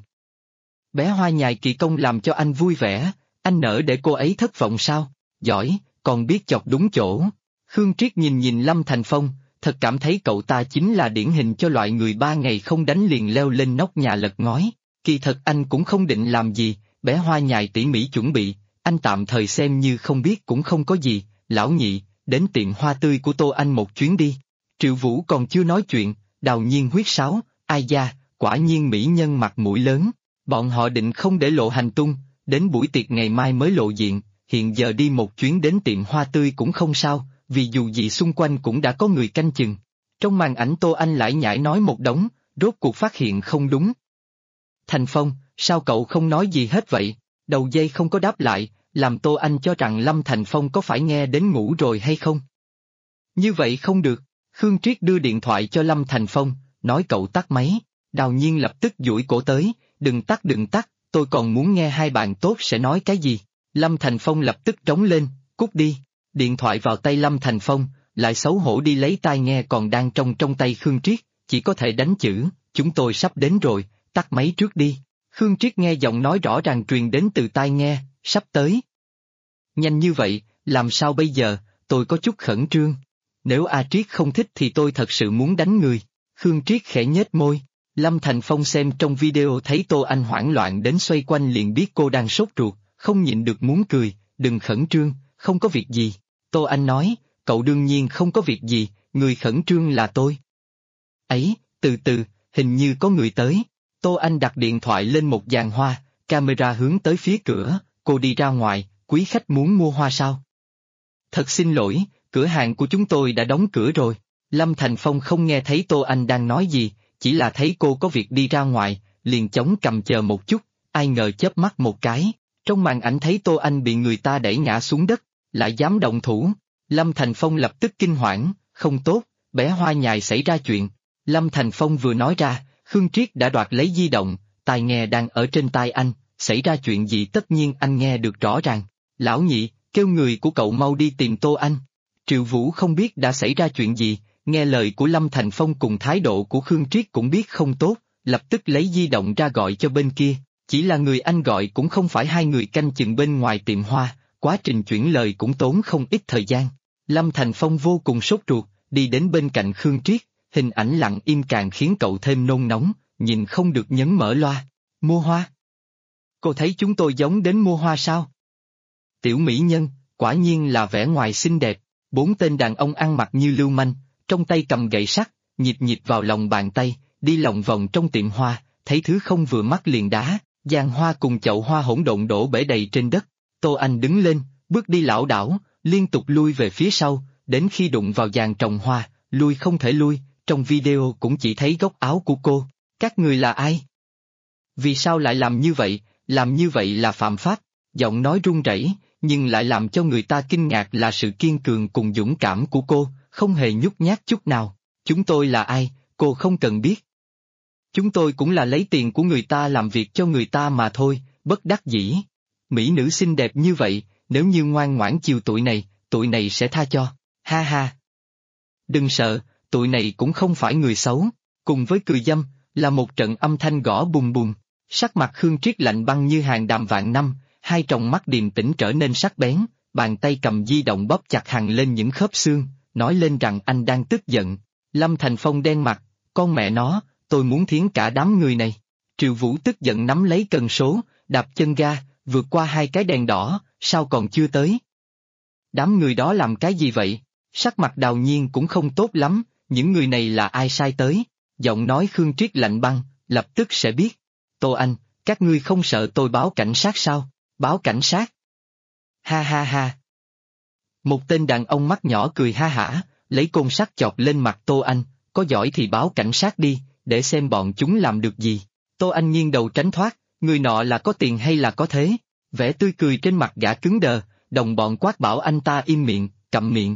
Bé Hoa Nhài kỳ công làm cho anh vui vẻ, anh nỡ để cô ấy thất vọng sao? Giỏi, còn biết chọc đúng chỗ. Khương Triết nhìn Lâm Thành Phong, thật cảm thấy cậu ta chính là điển hình cho loại người 3 ngày không đánh liền leo lên nóc nhà lật ngói. Kỳ thật anh cũng không định làm gì, bé Hoa Nhài tỉ mỉ chuẩn bị, anh tạm thời xem như không biết cũng không có gì. Lão Nhị, đến tiệm hoa tươi của Tô Anh một chuyến đi. Triệu Vũ còn chưa nói chuyện, Đào Nhiên huýt sáo, ai da, quả nhiên mỹ nhân mặt mũi lớn. Bọn họ định không để lộ hành tung, đến buổi tiệc ngày mai mới lộ diện, hiện giờ đi một chuyến đến tiệm hoa tươi cũng không sao, vì dù gì xung quanh cũng đã có người canh chừng. Trong màn ảnh Tô Anh lải nhải nói một đống, rốt cuộc phát hiện không đúng. Thành Phong, sao cậu không nói gì hết vậy? Đầu dây không có đáp lại, làm Tô Anh cho rằng Lâm Thành Phong có phải nghe đến ngủ rồi hay không? Như vậy không được, Khương Triết đưa điện thoại cho Lâm Thành Phong, nói cậu tắt máy. Đào Nhiên lập tức duỗi cổ tới, đừng tắt, tôi còn muốn nghe hai bạn tốt sẽ nói cái gì. Lâm Thành Phong lập tức trống lên, cút đi. Điện thoại vào tay Lâm Thành Phong, lại xấu hổ đi lấy tai nghe còn đang trong tay Khương Triết, chỉ có thể đánh chữ, chúng tôi sắp đến rồi, tắt máy trước đi. Khương Triết nghe giọng nói rõ ràng truyền đến từ tai nghe, sắp tới. Nhanh như vậy, làm sao bây giờ, tôi có chút khẩn trương. Nếu A Triết không thích thì tôi thật sự muốn đánh người. Khương Triết khẽ nhếch môi. Lâm Thành Phong xem trong video thấy Tô Anh hoảng loạn đến xoay quanh liền biết cô đang sốt ruột, không nhịn được muốn cười, đừng khẩn trương, không có việc gì. Tô Anh nói, cậu đương nhiên không có việc gì, người khẩn trương là tôi. Ấy, từ từ, hình như có người tới. Tô Anh đặt điện thoại lên một dàn hoa, camera hướng tới phía cửa, cô đi ra ngoài, quý khách muốn mua hoa sao? Thật xin lỗi, cửa hàng của chúng tôi đã đóng cửa rồi. Lâm Thành Phong không nghe thấy Tô Anh đang nói gì, chỉ là thấy cô có việc đi ra ngoài, liền chống cằm chờ một chút, ai ngờ chớp mắt một cái, trong màn ảnh thấy Tô Anh bị người ta đẩy ngã xuống đất, lại dám động thủ. Lâm Thành Phong lập tức kinh hoảng, không tốt, bé Hoa Nhài xảy ra chuyện. Lâm Thành Phong vừa nói ra, Khương Triết đã đoạt lấy di động, tai nghe đang ở trên tai anh, xảy ra chuyện gì tất nhiên anh nghe được rõ ràng. Lão Nhị, kêu người của cậu mau đi tìm Tô Anh. Triệu Vũ không biết đã xảy ra chuyện gì, nghe lời của Lâm Thành Phong cùng thái độ của Khương Triết cũng biết không tốt, lập tức lấy di động ra gọi cho bên kia, chỉ là người anh gọi cũng không phải hai người canh chừng bên ngoài tiệm hoa, quá trình chuyển lời cũng tốn không ít thời gian. Lâm Thành Phong vô cùng sốt ruột, đi đến bên cạnh Khương Triết, hình ảnh lặng im càng khiến cậu thêm nôn nóng, nhìn không được nhấn mở loa. Mua hoa? Cô thấy chúng tôi giống đến mua hoa sao? Tiểu mỹ nhân, quả nhiên là vẻ ngoài xinh đẹp. 4 tên đàn ông ăn mặc như lưu manh, trong tay cầm gậy sắt, nhịp vào lòng bàn tay, đi lòng vòng trong tiệm hoa, thấy thứ không vừa mắt liền đá, giàn hoa cùng chậu hoa hỗn độn đổ bể đầy trên đất. Tô Anh đứng lên, bước đi lảo đảo, liên tục lui về phía sau, đến khi đụng vào giàn trồng hoa, lui không thể lui, trong video cũng chỉ thấy góc áo của cô. Các người là ai? Vì sao lại làm như vậy là phạm pháp, giọng nói run rẩy, nhưng lại làm cho người ta kinh ngạc là sự kiên cường cùng dũng cảm của cô, không hề nhút nhát chút nào. Chúng tôi là ai, cô không cần biết. Chúng tôi cũng là lấy tiền của người ta làm việc cho người ta mà thôi, bất đắc dĩ. Mỹ nữ xinh đẹp như vậy, nếu như ngoan ngoãn chiều tụi này sẽ tha cho, ha ha. Đừng sợ, tụi này cũng không phải người xấu, cùng với cười dâm, là một trận âm thanh gõ bùng bùng. Sắc mặt Khương Triết lạnh băng như hàng đàm vạn năm, hai tròng mắt điềm tĩnh trở nên sắc bén, bàn tay cầm di động bóp chặt hằn lên những khớp xương, nói lên rằng anh đang tức giận. Lâm Thành Phong đen mặt, con mẹ nó, tôi muốn thiến cả đám người này. Triệu Vũ tức giận nắm lấy cần số, đạp chân ga, vượt qua hai cái đèn đỏ, sao còn chưa tới? Đám người đó làm cái gì vậy? Sắc mặt Đào Nhiên cũng không tốt lắm, những người này là ai sai tới? Giọng nói Khương Triết lạnh băng, lập tức sẽ biết. Tô Anh, các ngươi không sợ tôi báo cảnh sát sao? Báo cảnh sát? Ha ha ha. Một tên đàn ông mắt nhỏ cười ha hả, lấy côn sắt chọc lên mặt Tô Anh, có giỏi thì báo cảnh sát đi, để xem bọn chúng làm được gì. Tô Anh nghiêng đầu tránh thoát, người nọ là có tiền hay là có thế? Vẻ tươi cười trên mặt gã cứng đờ, đồng bọn quát bảo anh ta im miệng, cậm miệng.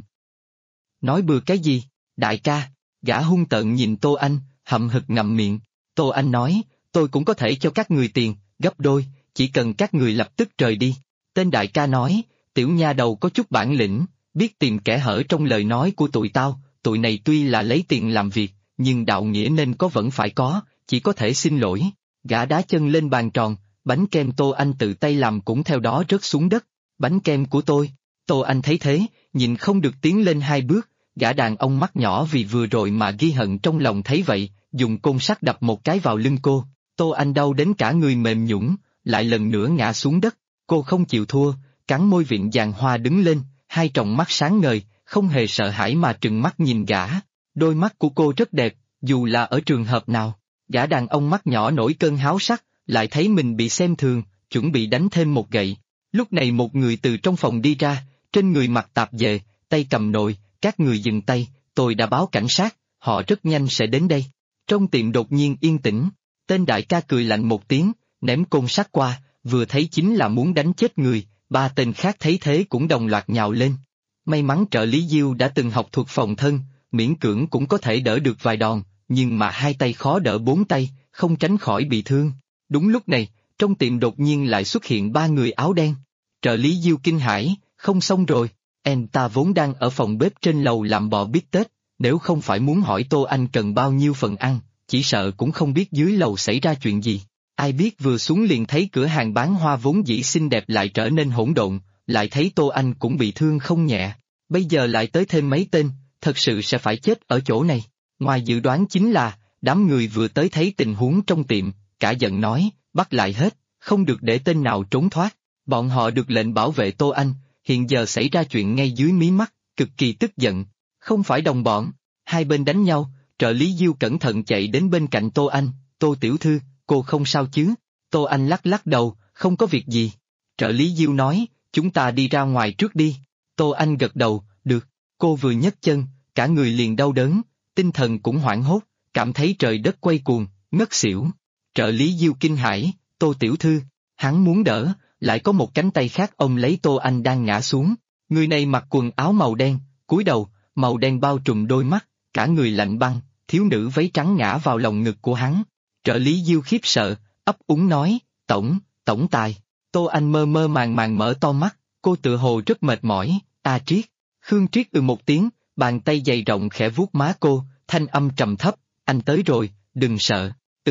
Nói bừa cái gì? Đại ca, gã hung tợn nhìn Tô Anh, hậm hực ngậm miệng. Tô Anh nói, tôi cũng có thể cho các người tiền, gấp đôi, chỉ cần các người lập tức rời đi. Tên đại ca nói, tiểu nha đầu có chút bản lĩnh, biết tìm kẽ hở trong lời nói của tụi tao, tụi này tuy là lấy tiền làm việc, nhưng đạo nghĩa nên có vẫn phải có, chỉ có thể xin lỗi. Gã đá chân lên bàn tròn, bánh kem Tô Anh tự tay làm cũng theo đó rớt xuống đất. Bánh kem của tôi. Tô Anh thấy thế, nhìn không được tiến lên hai bước, gã đàn ông mắt nhỏ vì vừa rồi mà ghi hận trong lòng thấy vậy, dùng côn sắt đập một cái vào lưng cô. Tô Anh đau đến cả người mềm nhũn, lại lần nữa ngã xuống đất. Cô không chịu thua, cắn môi vịn vàng hoa đứng lên, hai tròng mắt sáng ngời, không hề sợ hãi mà trừng mắt nhìn gã. Đôi mắt của cô rất đẹp, dù là ở trường hợp nào. Gã đàn ông mắt nhỏ nổi cơn háo sắc, lại thấy mình bị xem thường, chuẩn bị đánh thêm một gậy. Lúc này một người từ trong phòng đi ra, trên người mặc tạp dề, tay cầm nồi, các người dừng tay, tôi đã báo cảnh sát, họ rất nhanh sẽ đến đây. Trong tiệm đột nhiên yên tĩnh, tên đại ca cười lạnh một tiếng, ném côn sắt qua, vừa thấy chính là muốn đánh chết người, ba tên khác thấy thế cũng đồng loạt nhào lên. May mắn trợ lý Diêu đã từng học thuật phòng thân, miễn cưỡng cũng có thể đỡ được vài đòn, nhưng mà hai tay khó đỡ bốn tay, không tránh khỏi bị thương. Đúng lúc này, trong tiệm đột nhiên lại xuất hiện ba người áo đen. Trợ lý Diêu kinh hãi, không xong rồi, em ta vốn đang ở phòng bếp trên lầu làm bò bít tết, nếu không phải muốn hỏi Tô Anh cần bao nhiêu phần ăn, chỉ sợ cũng không biết dưới lầu xảy ra chuyện gì. Ai biết vừa xuống liền thấy cửa hàng bán hoa vốn dĩ xinh đẹp lại trở nên hỗn độn, lại thấy Tô Anh cũng bị thương không nhẹ, bây giờ lại tới thêm mấy tên, thật sự sẽ phải chết ở chỗ này. Ngoài dự đoán chính là, đám người vừa tới thấy tình huống trong tiệm, cả giận nói, bắt lại hết, không được để tên nào trốn thoát. Bọn họ được lệnh bảo vệ Tô Anh, hiện giờ xảy ra chuyện ngay dưới mí mắt, cực kỳ tức giận. Không phải đồng bọn, hai bên đánh nhau, trợ lý Diêu cẩn thận chạy đến bên cạnh Tô Anh, Tô tiểu thư, cô không sao chứ? Tô Anh lắc lắc đầu, không có việc gì. Trợ lý Diêu nói, chúng ta đi ra ngoài trước đi. Tô Anh gật đầu, được. Cô vừa nhấc chân, cả người liền đau đớn, tinh thần cũng hoảng hốt, cảm thấy trời đất quay cuồng, ngất xỉu. Trợ lý Diêu kinh hãi, Tô tiểu thư, hắn muốn đỡ, lại có một cánh tay khác ôm lấy Tô Anh đang ngã xuống. Người này mặc quần áo màu đen, cúi đầu, màu đen bao trùm đôi mắt, cả người lạnh băng, thiếu nữ váy trắng ngã vào lòng ngực của hắn. Trợ lý Diêu khiếp sợ, ấp úng nói, tổng tài. Tô Anh mơ mơ màng màng mở to mắt, cô tựa hồ rất mệt mỏi, Triết. Khương Triết một tiếng, bàn tay dày rộng khẽ vuốt má cô, thanh âm trầm thấp, anh tới rồi, đừng sợ,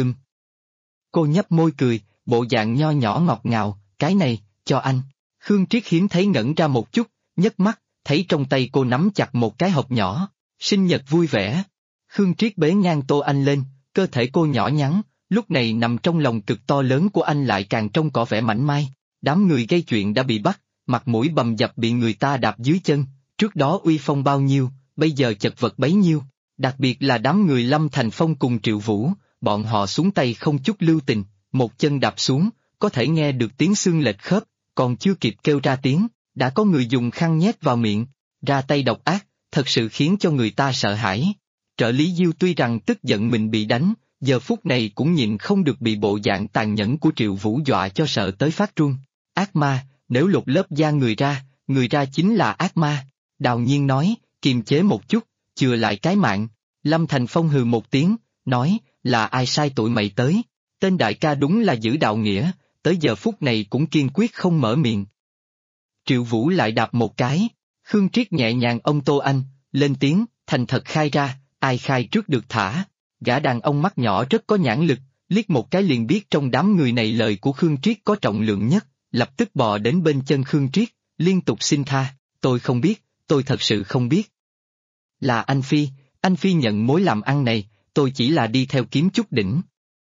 Cô nhấp môi cười, bộ dạng nho nhỏ ngọt ngào, cái này, cho anh. Khương Triết hiếm thấy ngẩn ra một chút, nhấc mắt, thấy trong tay cô nắm chặt một cái hộp nhỏ, sinh nhật vui vẻ. Khương Triết bế ngang Tô Anh lên, cơ thể cô nhỏ nhắn, lúc này nằm trong lòng cực to lớn của anh lại càng trông có vẻ mảnh mai. Đám người gây chuyện đã bị bắt, mặt mũi bầm dập bị người ta đạp dưới chân, trước đó uy phong bao nhiêu, bây giờ chật vật bấy nhiêu. Đặc biệt là đám người Lâm Thành Phong cùng Triệu Vũ, bọn họ xuống tay không chút lưu tình, một chân đạp xuống, có thể nghe được tiếng xương lệch khớp, còn chưa kịp kêu ra tiếng, đã có người dùng khăn nhét vào miệng, ra tay độc ác, thật sự khiến cho người ta sợ hãi. Trợ lý Diêu tuy rằng tức giận mình bị đánh, giờ phút này cũng nhịn không được bị bộ dạng tàn nhẫn của Triệu Vũ dọa cho sợ tới phát run. Ác ma, nếu lột lớp da người ra chính là ác ma. Đào Nhiên nói, kiềm chế một chút, chừa lại cái mạng. Lâm Thành Phong hừ một tiếng, nói, là ai sai tụi mày tới? Tên đại ca đúng là giữ đạo nghĩa, tới giờ phút này cũng kiên quyết không mở miệng. Triệu Vũ lại đạp một cái, Khương Triết nhẹ nhàng ôm Tô Anh, lên tiếng, thành thật khai ra, ai khai trước được thả. Gã đàn ông mắt nhỏ rất có nhãn lực, liếc một cái liền biết trong đám người này lời của Khương Triết có trọng lượng nhất, lập tức bò đến bên chân Khương Triết, liên tục xin tha, tôi không biết, tôi thật sự không biết. Là anh Phi nhận mối làm ăn này, tôi chỉ là đi theo kiếm chút đỉnh.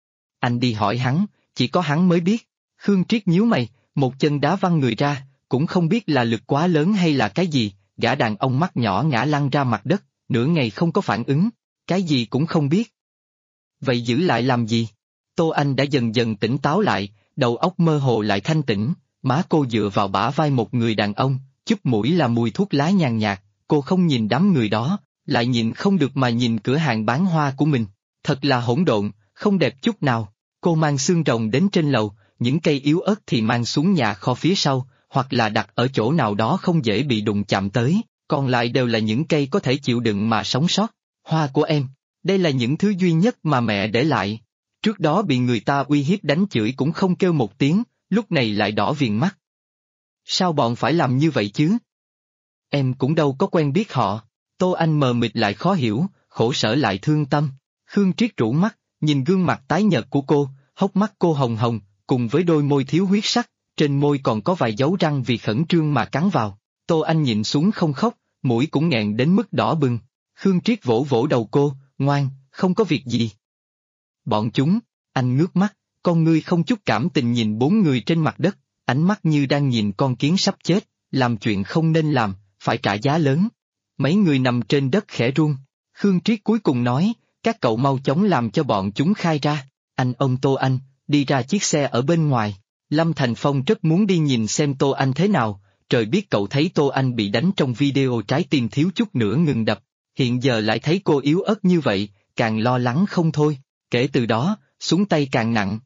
Anh đi hỏi hắn, chỉ có hắn mới biết. Khương Triết nhíu mày, một chân đá văng người ra, cũng không biết là lực quá lớn hay là cái gì, gã đàn ông mắt nhỏ ngã lăn ra mặt đất, nửa ngày không có phản ứng, cái gì cũng không biết. Vậy giữ lại làm gì? Tô Anh đã dần dần tỉnh táo lại, đầu óc mơ hồ lại thanh tĩnh, má cô dựa vào bả vai một người đàn ông, chút mũi là mùi thuốc lá nhàn nhạt, cô không nhìn đám người đó, lại nhịn không được mà nhìn cửa hàng bán hoa của mình, thật là hỗn độn, không đẹp chút nào. Cô mang xương rồng đến trên lầu, những cây yếu ớt thì mang xuống nhà kho phía sau, hoặc là đặt ở chỗ nào đó không dễ bị đụng chạm tới, còn lại đều là những cây có thể chịu đựng mà sống sót. Hoa của em, đây là những thứ duy nhất mà mẹ để lại. Trước đó bị người ta uy hiếp đánh chửi cũng không kêu một tiếng, lúc này lại đỏ viền mắt. Sao bọn phải làm như vậy chứ? Em cũng đâu có quen biết họ. Tô Anh mờ mịt lại khó hiểu, khổ sở lại thương tâm. Khương Triết rũ mắt, nhìn gương mặt tái nhợt của cô, hốc mắt cô hồng hồng, cùng với đôi môi thiếu huyết sắc, trên môi còn có vài dấu răng vì khẩn trương mà cắn vào. Tô Anh nhịn xuống không khóc, mũi cũng nghẹn đến mức đỏ bừng. Khương Triết vỗ vỗ đầu cô, ngoan, không có việc gì. Bọn chúng, anh ngước mắt, con ngươi không chút cảm tình nhìn bốn người trên mặt đất, ánh mắt như đang nhìn con kiến sắp chết, làm chuyện không nên làm, phải trả giá lớn. Mấy người nằm trên đất khẽ run. Khương Triết cuối cùng nói, các cậu mau chóng làm cho bọn chúng khai ra. Anh ôm Tô Anh, đi ra chiếc xe ở bên ngoài. Lâm Thành Phong rất muốn đi nhìn xem Tô Anh thế nào, trời biết cậu thấy Tô Anh bị đánh trong video trái tim thiếu chút nữa ngừng đập, hiện giờ lại thấy cô yếu ớt như vậy, càng lo lắng không thôi, kể từ đó, xuống tay càng nặng.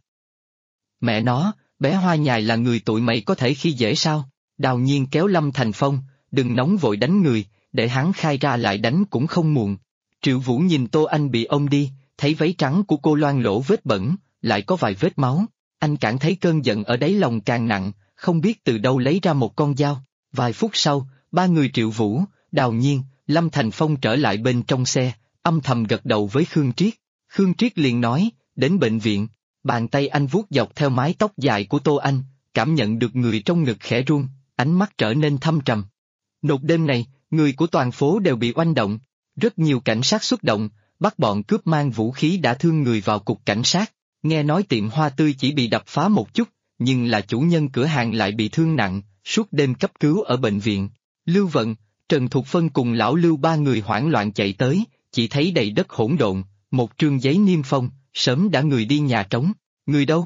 Mẹ nó, bé Hoa Nhài là người tụi mày có thể khi dễ sao? Đào Nhiên kéo Lâm Thành Phong, đừng nóng vội đánh người, để hắn khai ra lại đánh cũng không muộn. Triệu Vũ nhìn Tô Anh bị ôm đi, thấy váy trắng của cô loang lỗ vết bẩn, lại có vài vết máu. Anh cảm thấy cơn giận ở đáy lòng càng nặng, không biết từ đâu lấy ra một con dao. Vài phút sau, ba người Triệu Vũ, Đào Nhiên, Lâm Thành Phong trở lại bên trong xe, âm thầm gật đầu với Khương Triết. Khương Triết liền nói, đến bệnh viện. Bàn tay anh vuốt dọc theo mái tóc dài của Tô Anh, cảm nhận được người trong ngực khẽ run, ánh mắt trở nên thâm trầm. Nốt đêm này, người của toàn phố đều bị oanh động, rất nhiều cảnh sát xuất động, bắt bọn cướp mang vũ khí đã thương người vào cục cảnh sát. Nghe nói tiệm hoa tươi chỉ bị đập phá một chút, nhưng là chủ nhân cửa hàng lại bị thương nặng, suốt đêm cấp cứu ở bệnh viện. Lưu Vận, Trần Thục Phân cùng lão Lưu ba người hoảng loạn chạy tới, chỉ thấy đầy đất hỗn độn, một trương giấy niêm phong, sớm đã người đi nhà trống. Người đâu?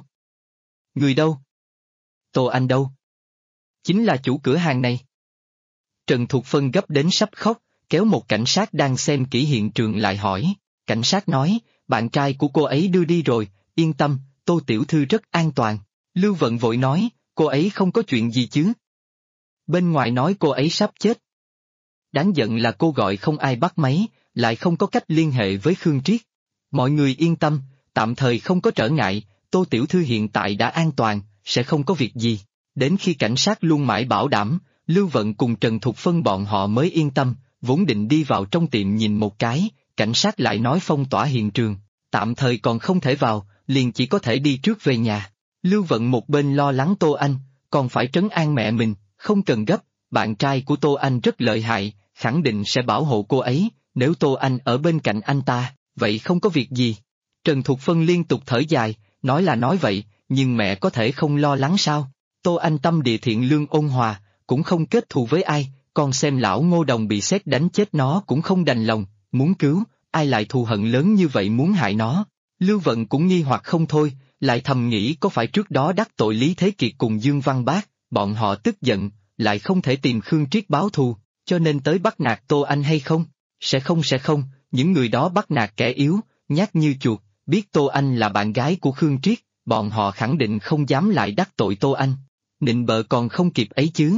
Người đâu? Tô Anh đâu? Chính là chủ cửa hàng này. Trần Thục Phân gấp đến sắp khóc, kéo một cảnh sát đang xem kỹ hiện trường lại hỏi. Cảnh sát nói, bạn trai của cô ấy đưa đi rồi, yên tâm, Tô tiểu thư rất an toàn. Lưu Vận vội nói, cô ấy không có chuyện gì chứ? Bên ngoài nói cô ấy sắp chết. Đáng giận là cô gọi không ai bắt máy, lại không có cách liên hệ với Khương Triết. Mọi người yên tâm, tạm thời không có trở ngại, Tô tiểu thư hiện tại đã an toàn, sẽ không có việc gì. Đến khi cảnh sát luôn mãi bảo đảm, Lưu Vận cùng Trần Thục Phân bọn họ mới yên tâm, vốn định đi vào trong tiệm nhìn một cái, cảnh sát lại nói phong tỏa hiện trường, tạm thời còn không thể vào, liền chỉ có thể đi trước về nhà. Lưu Vận một bên lo lắng Tô Anh, còn phải trấn an mẹ mình, không cần gấp, bạn trai của Tô Anh rất lợi hại, khẳng định sẽ bảo hộ cô ấy, nếu Tô Anh ở bên cạnh anh ta, vậy không có việc gì. Trần Thục Phân liên tục thở dài, nói là nói vậy, nhưng mẹ có thể không lo lắng sao? Tô Anh tâm địa thiện lương ôn hòa, cũng không kết thù với ai, còn xem lão Ngô Đồng bị sét đánh chết nó cũng không đành lòng, muốn cứu, ai lại thù hận lớn như vậy muốn hại nó. Lưu Vận cũng nghi hoặc không thôi, lại thầm nghĩ có phải trước đó đắc tội Lý Thế Kiệt cùng Dương Văn Bác, bọn họ tức giận, lại không thể tìm Khương Triết báo thù, cho nên tới bắt nạt Tô Anh hay không? Sẽ không, những người đó bắt nạt kẻ yếu, nhát như chuột, biết Tô Anh là bạn gái của Khương Triết, bọn họ khẳng định không dám lại đắc tội Tô Anh. Nịnh bợ còn không kịp ấy chứ.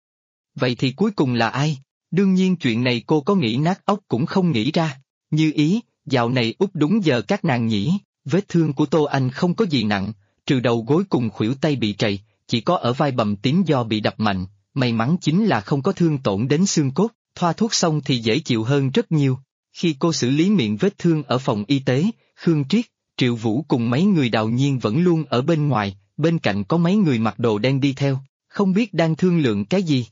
Vậy thì cuối cùng là ai? Đương nhiên chuyện này cô có nghĩ nát óc cũng không nghĩ ra. Như Ý, dạo này út đúng giờ các nàng nhỉ, vết thương của Tô Anh không có gì nặng, trừ đầu gối cùng khuỷu tay bị trầy, chỉ có ở vai bầm tím do bị đập mạnh, may mắn chính là không có thương tổn đến xương cốt, thoa thuốc xong thì dễ chịu hơn rất nhiều. Khi cô xử lý miệng vết thương ở phòng y tế, Khương Triết, Triệu Vũ cùng mấy người Đào Nhiên vẫn luôn ở bên ngoài, bên cạnh có mấy người mặc đồ đen đi theo, không biết đang thương lượng cái gì.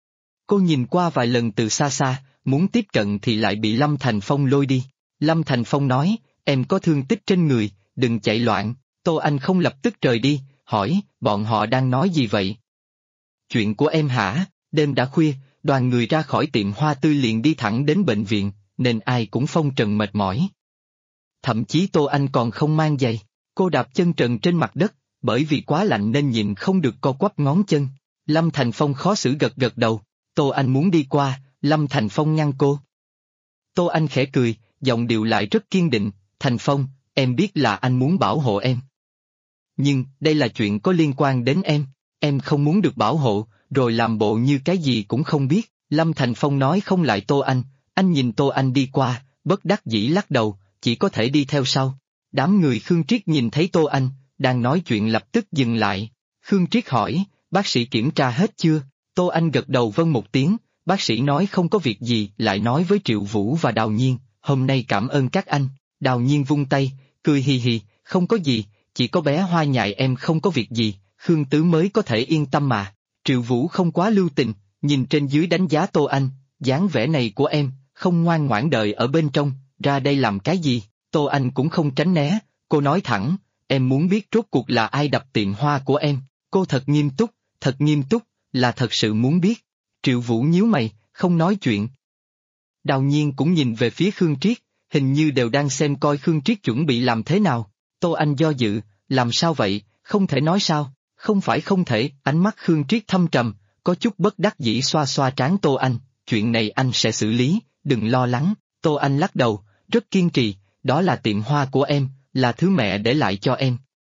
Cô nhìn qua vài lần từ xa xa, muốn tiếp cận thì lại bị Lâm Thành Phong lôi đi. Lâm Thành Phong nói, em có thương tích trên người, đừng chạy loạn, Tô Anh không lập tức rời đi, hỏi, bọn họ đang nói gì vậy? Chuyện của em hả? Đêm đã khuya, đoàn người ra khỏi tiệm hoa tươi liền đi thẳng đến bệnh viện, nên ai cũng phong trần mệt mỏi. Thậm chí Tô Anh còn không mang giày, cô đạp chân trần trên mặt đất, bởi vì quá lạnh nên nhịn không được co quắp ngón chân. Lâm Thành Phong khó xử gật gật đầu, Tô Anh muốn đi qua, Lâm Thành Phong ngăn cô. Tô Anh khẽ cười, giọng điệu lại rất kiên định, Thành Phong, em biết là anh muốn bảo hộ em. Nhưng, đây là chuyện có liên quan đến em không muốn được bảo hộ, rồi làm bộ như cái gì cũng không biết. Lâm Thành Phong nói không lại Tô anh nhìn Tô Anh đi qua, bất đắc dĩ lắc đầu, chỉ có thể đi theo sau. Đám người Khương Triết nhìn thấy Tô Anh, đang nói chuyện lập tức dừng lại. Khương Triết hỏi, bác sĩ kiểm tra hết chưa? Tô Anh gật đầu vâng một tiếng, bác sĩ nói không có việc gì, lại nói với Triệu Vũ và Đào Nhiên, hôm nay cảm ơn các anh. Đào Nhiên vung tay, cười hì hì, không có gì, chỉ có bé Hoa Nhài em không có việc gì, Khương Tứ mới có thể yên tâm mà. Triệu Vũ không quá lưu tình, nhìn trên dưới đánh giá Tô Anh, dáng vẻ này của em, không ngoan ngoãn đợi ở bên trong, ra đây làm cái gì? Tô Anh cũng không tránh né, cô nói thẳng, em muốn biết rốt cuộc là ai đập tiệm hoa của em, cô thật nghiêm túc, là thật sự muốn biết. Triệu Vũ nhíu mày, không nói chuyện. Đào Nhiên cũng nhìn về phía Khương Triết, hình như đều đang xem coi Khương Triết chuẩn bị làm thế nào. Tô Anh do dự, làm sao vậy, không thể nói sao? Không phải không thể, ánh mắt Khương Triết thâm trầm, có chút bất đắc dĩ xoa xoa trán Tô Anh, chuyện này anh sẽ xử lý, đừng lo lắng. Tô Anh lắc đầu, rất kiên trì, đó là tiệm hoa của em, là thứ mẹ để lại cho em.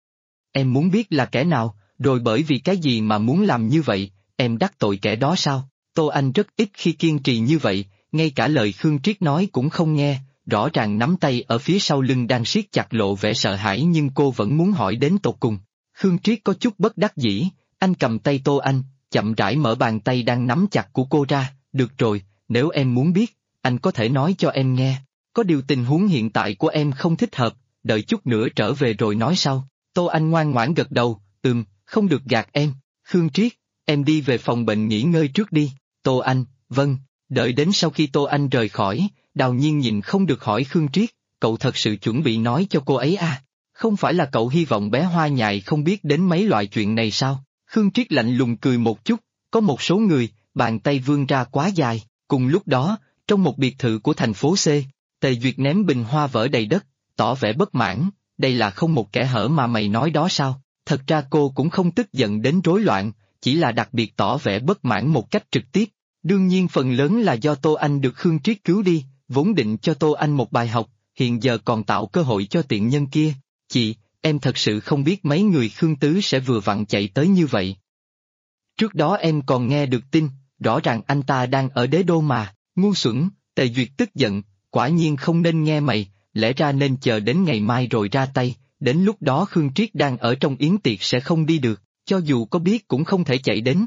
Em muốn biết là kẻ nào, rồi bởi vì cái gì mà muốn làm như vậy, em đắc tội kẻ đó sao? Tô Anh rất ít khi kiên trì như vậy, ngay cả lời Khương Triết nói cũng không nghe, rõ ràng nắm tay ở phía sau lưng đang siết chặt lộ vẻ sợ hãi nhưng cô vẫn muốn hỏi đến tột cùng. Khương Triết có chút bất đắc dĩ, anh cầm tay Tô Anh, chậm rãi mở bàn tay đang nắm chặt của cô ra, được rồi, nếu em muốn biết, anh có thể nói cho em nghe. Có điều tình huống hiện tại của em không thích hợp, đợi chút nữa trở về rồi nói sau. Tô Anh ngoan ngoãn gật đầu, không được gạt em. Khương Triết, em đi về phòng bệnh nghỉ ngơi trước đi. Tô Anh, vâng, đợi đến sau khi Tô Anh rời khỏi, Đào Nhiên nhìn không được hỏi Khương Triết, cậu thật sự chuẩn bị nói cho cô ấy à? Không phải là cậu hy vọng bé Hoa Nhài không biết đến mấy loại chuyện này sao? Khương Triết lạnh lùng cười một chút, có một số người, bàn tay vươn ra quá dài. Cùng lúc đó, trong một biệt thự của thành phố C, Tề Duyệt ném bình hoa vỡ đầy đất, tỏ vẻ bất mãn, đây là không một kẽ hở mà mày nói đó sao? Thật ra cô cũng không tức giận đến rối loạn, chỉ là đặc biệt tỏ vẻ bất mãn một cách trực tiếp. Đương nhiên phần lớn là do Tô Anh được Khương Triết cứu đi, vốn định cho Tô Anh một bài học, hiện giờ còn tạo cơ hội cho tiện nhân kia. Chị, em thật sự không biết mấy người Khương Tứ sẽ vừa vặn chạy tới như vậy. Trước đó em còn nghe được tin, rõ ràng anh ta đang ở đế đô mà, ngu xuẩn, Tề Duyệt tức giận, quả nhiên không nên nghe mày, lẽ ra nên chờ đến ngày mai rồi ra tay, đến lúc đó Khương Triết đang ở trong yến tiệc sẽ không đi được, cho dù có biết cũng không thể chạy đến.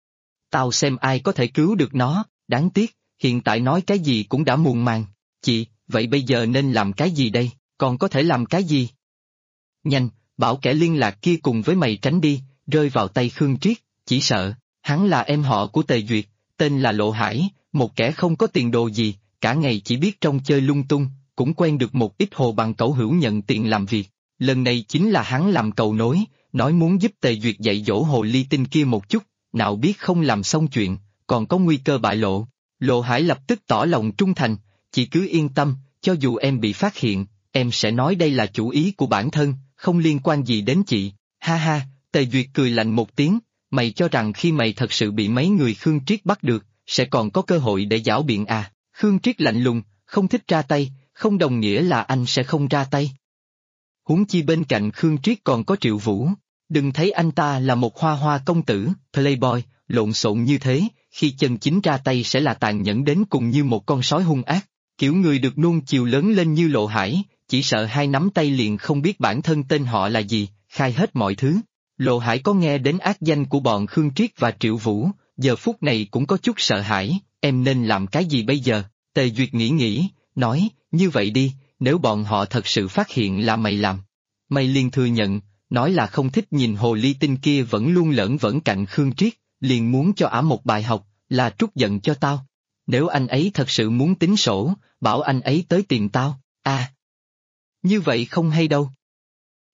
Tao xem ai có thể cứu được nó, đáng tiếc, hiện tại nói cái gì cũng đã muộn màng. Chị, vậy bây giờ nên làm cái gì đây, còn có thể làm cái gì? Nhanh, bảo kẻ liên lạc kia cùng với mày tránh đi, rơi vào tay Khương Triết, chỉ sợ, hắn là em họ của Tề Duyệt, tên là Lộ Hải, một kẻ không có tiền đồ gì, cả ngày chỉ biết trong chơi lung tung, cũng quen được một ít hồ bằng cẩu hữu nhận tiền làm việc. Lần này chính là hắn làm cầu nối, nói muốn giúp Tề Duyệt dạy dỗ hồ ly tinh kia một chút, nào biết không làm xong chuyện, còn có nguy cơ bại lộ. Lộ Hải lập tức tỏ lòng trung thành, chị cứ yên tâm, cho dù em bị phát hiện, em sẽ nói đây là chủ ý của bản thân, không liên quan gì đến chị. Ha ha, Tề Duyệt cười lạnh một tiếng, mày cho rằng khi mày thật sự bị mấy người Khương Triết bắt được, sẽ còn có cơ hội để giảo biện à? Khương Triết lạnh lùng, không thích ra tay, không đồng nghĩa là anh sẽ không ra tay. Huống chi bên cạnh Khương Triết còn có Triệu Vũ, đừng thấy anh ta là một hoa hoa công tử, playboy, lộn xộn như thế, khi chân chính ra tay sẽ là tàn nhẫn đến cùng như một con sói hung ác, kiểu người được nuông chiều lớn lên như Lộ Hải, chỉ sợ hai nắm tay liền không biết bản thân tên họ là gì, khai hết mọi thứ. Lộ Hải có nghe đến ác danh của bọn Khương Triết và Triệu Vũ, giờ phút này cũng có chút sợ hãi, em nên làm cái gì bây giờ? Tề Duyệt nghĩ, nói, như vậy đi, nếu bọn họ thật sự phát hiện là mày làm, mày liền thừa nhận, nói là không thích nhìn hồ ly tinh kia vẫn luôn lởn vởn cạnh Khương Triết, liền muốn cho ả một bài học, là trút giận cho tao. Nếu anh ấy thật sự muốn tính sổ, bảo anh ấy tới tìm tao, à. Như vậy không hay đâu.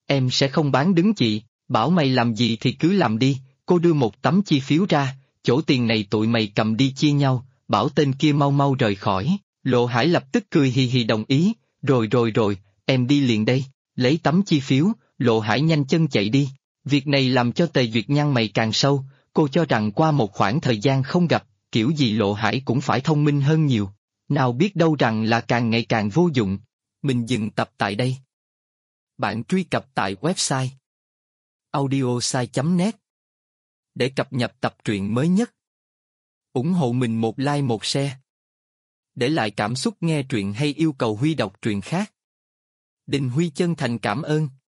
Em sẽ không bán đứng chị, bảo mày làm gì thì cứ làm đi, cô đưa một tấm chi phiếu ra, chỗ tiền này tụi mày cầm đi chia nhau, bảo tên kia mau mau rời khỏi. Lộ Hải lập tức cười hì hì đồng ý, rồi, em đi liền đây, lấy tấm chi phiếu, Lộ Hải nhanh chân chạy đi. Việc này làm cho Tề Duyệt nhăn mày càng sâu, cô cho rằng qua một khoảng thời gian không gặp, kiểu gì Lộ Hải cũng phải thông minh hơn nhiều. Nào biết đâu rằng là càng ngày càng vô dụng. Mình dừng tập tại đây. Bạn truy cập tại website audiosai.net để cập nhật tập truyện mới nhất. Ủng hộ mình một like một share. Để lại cảm xúc nghe truyện hay yêu cầu Huy đọc truyện khác. Đình Huy chân thành cảm ơn.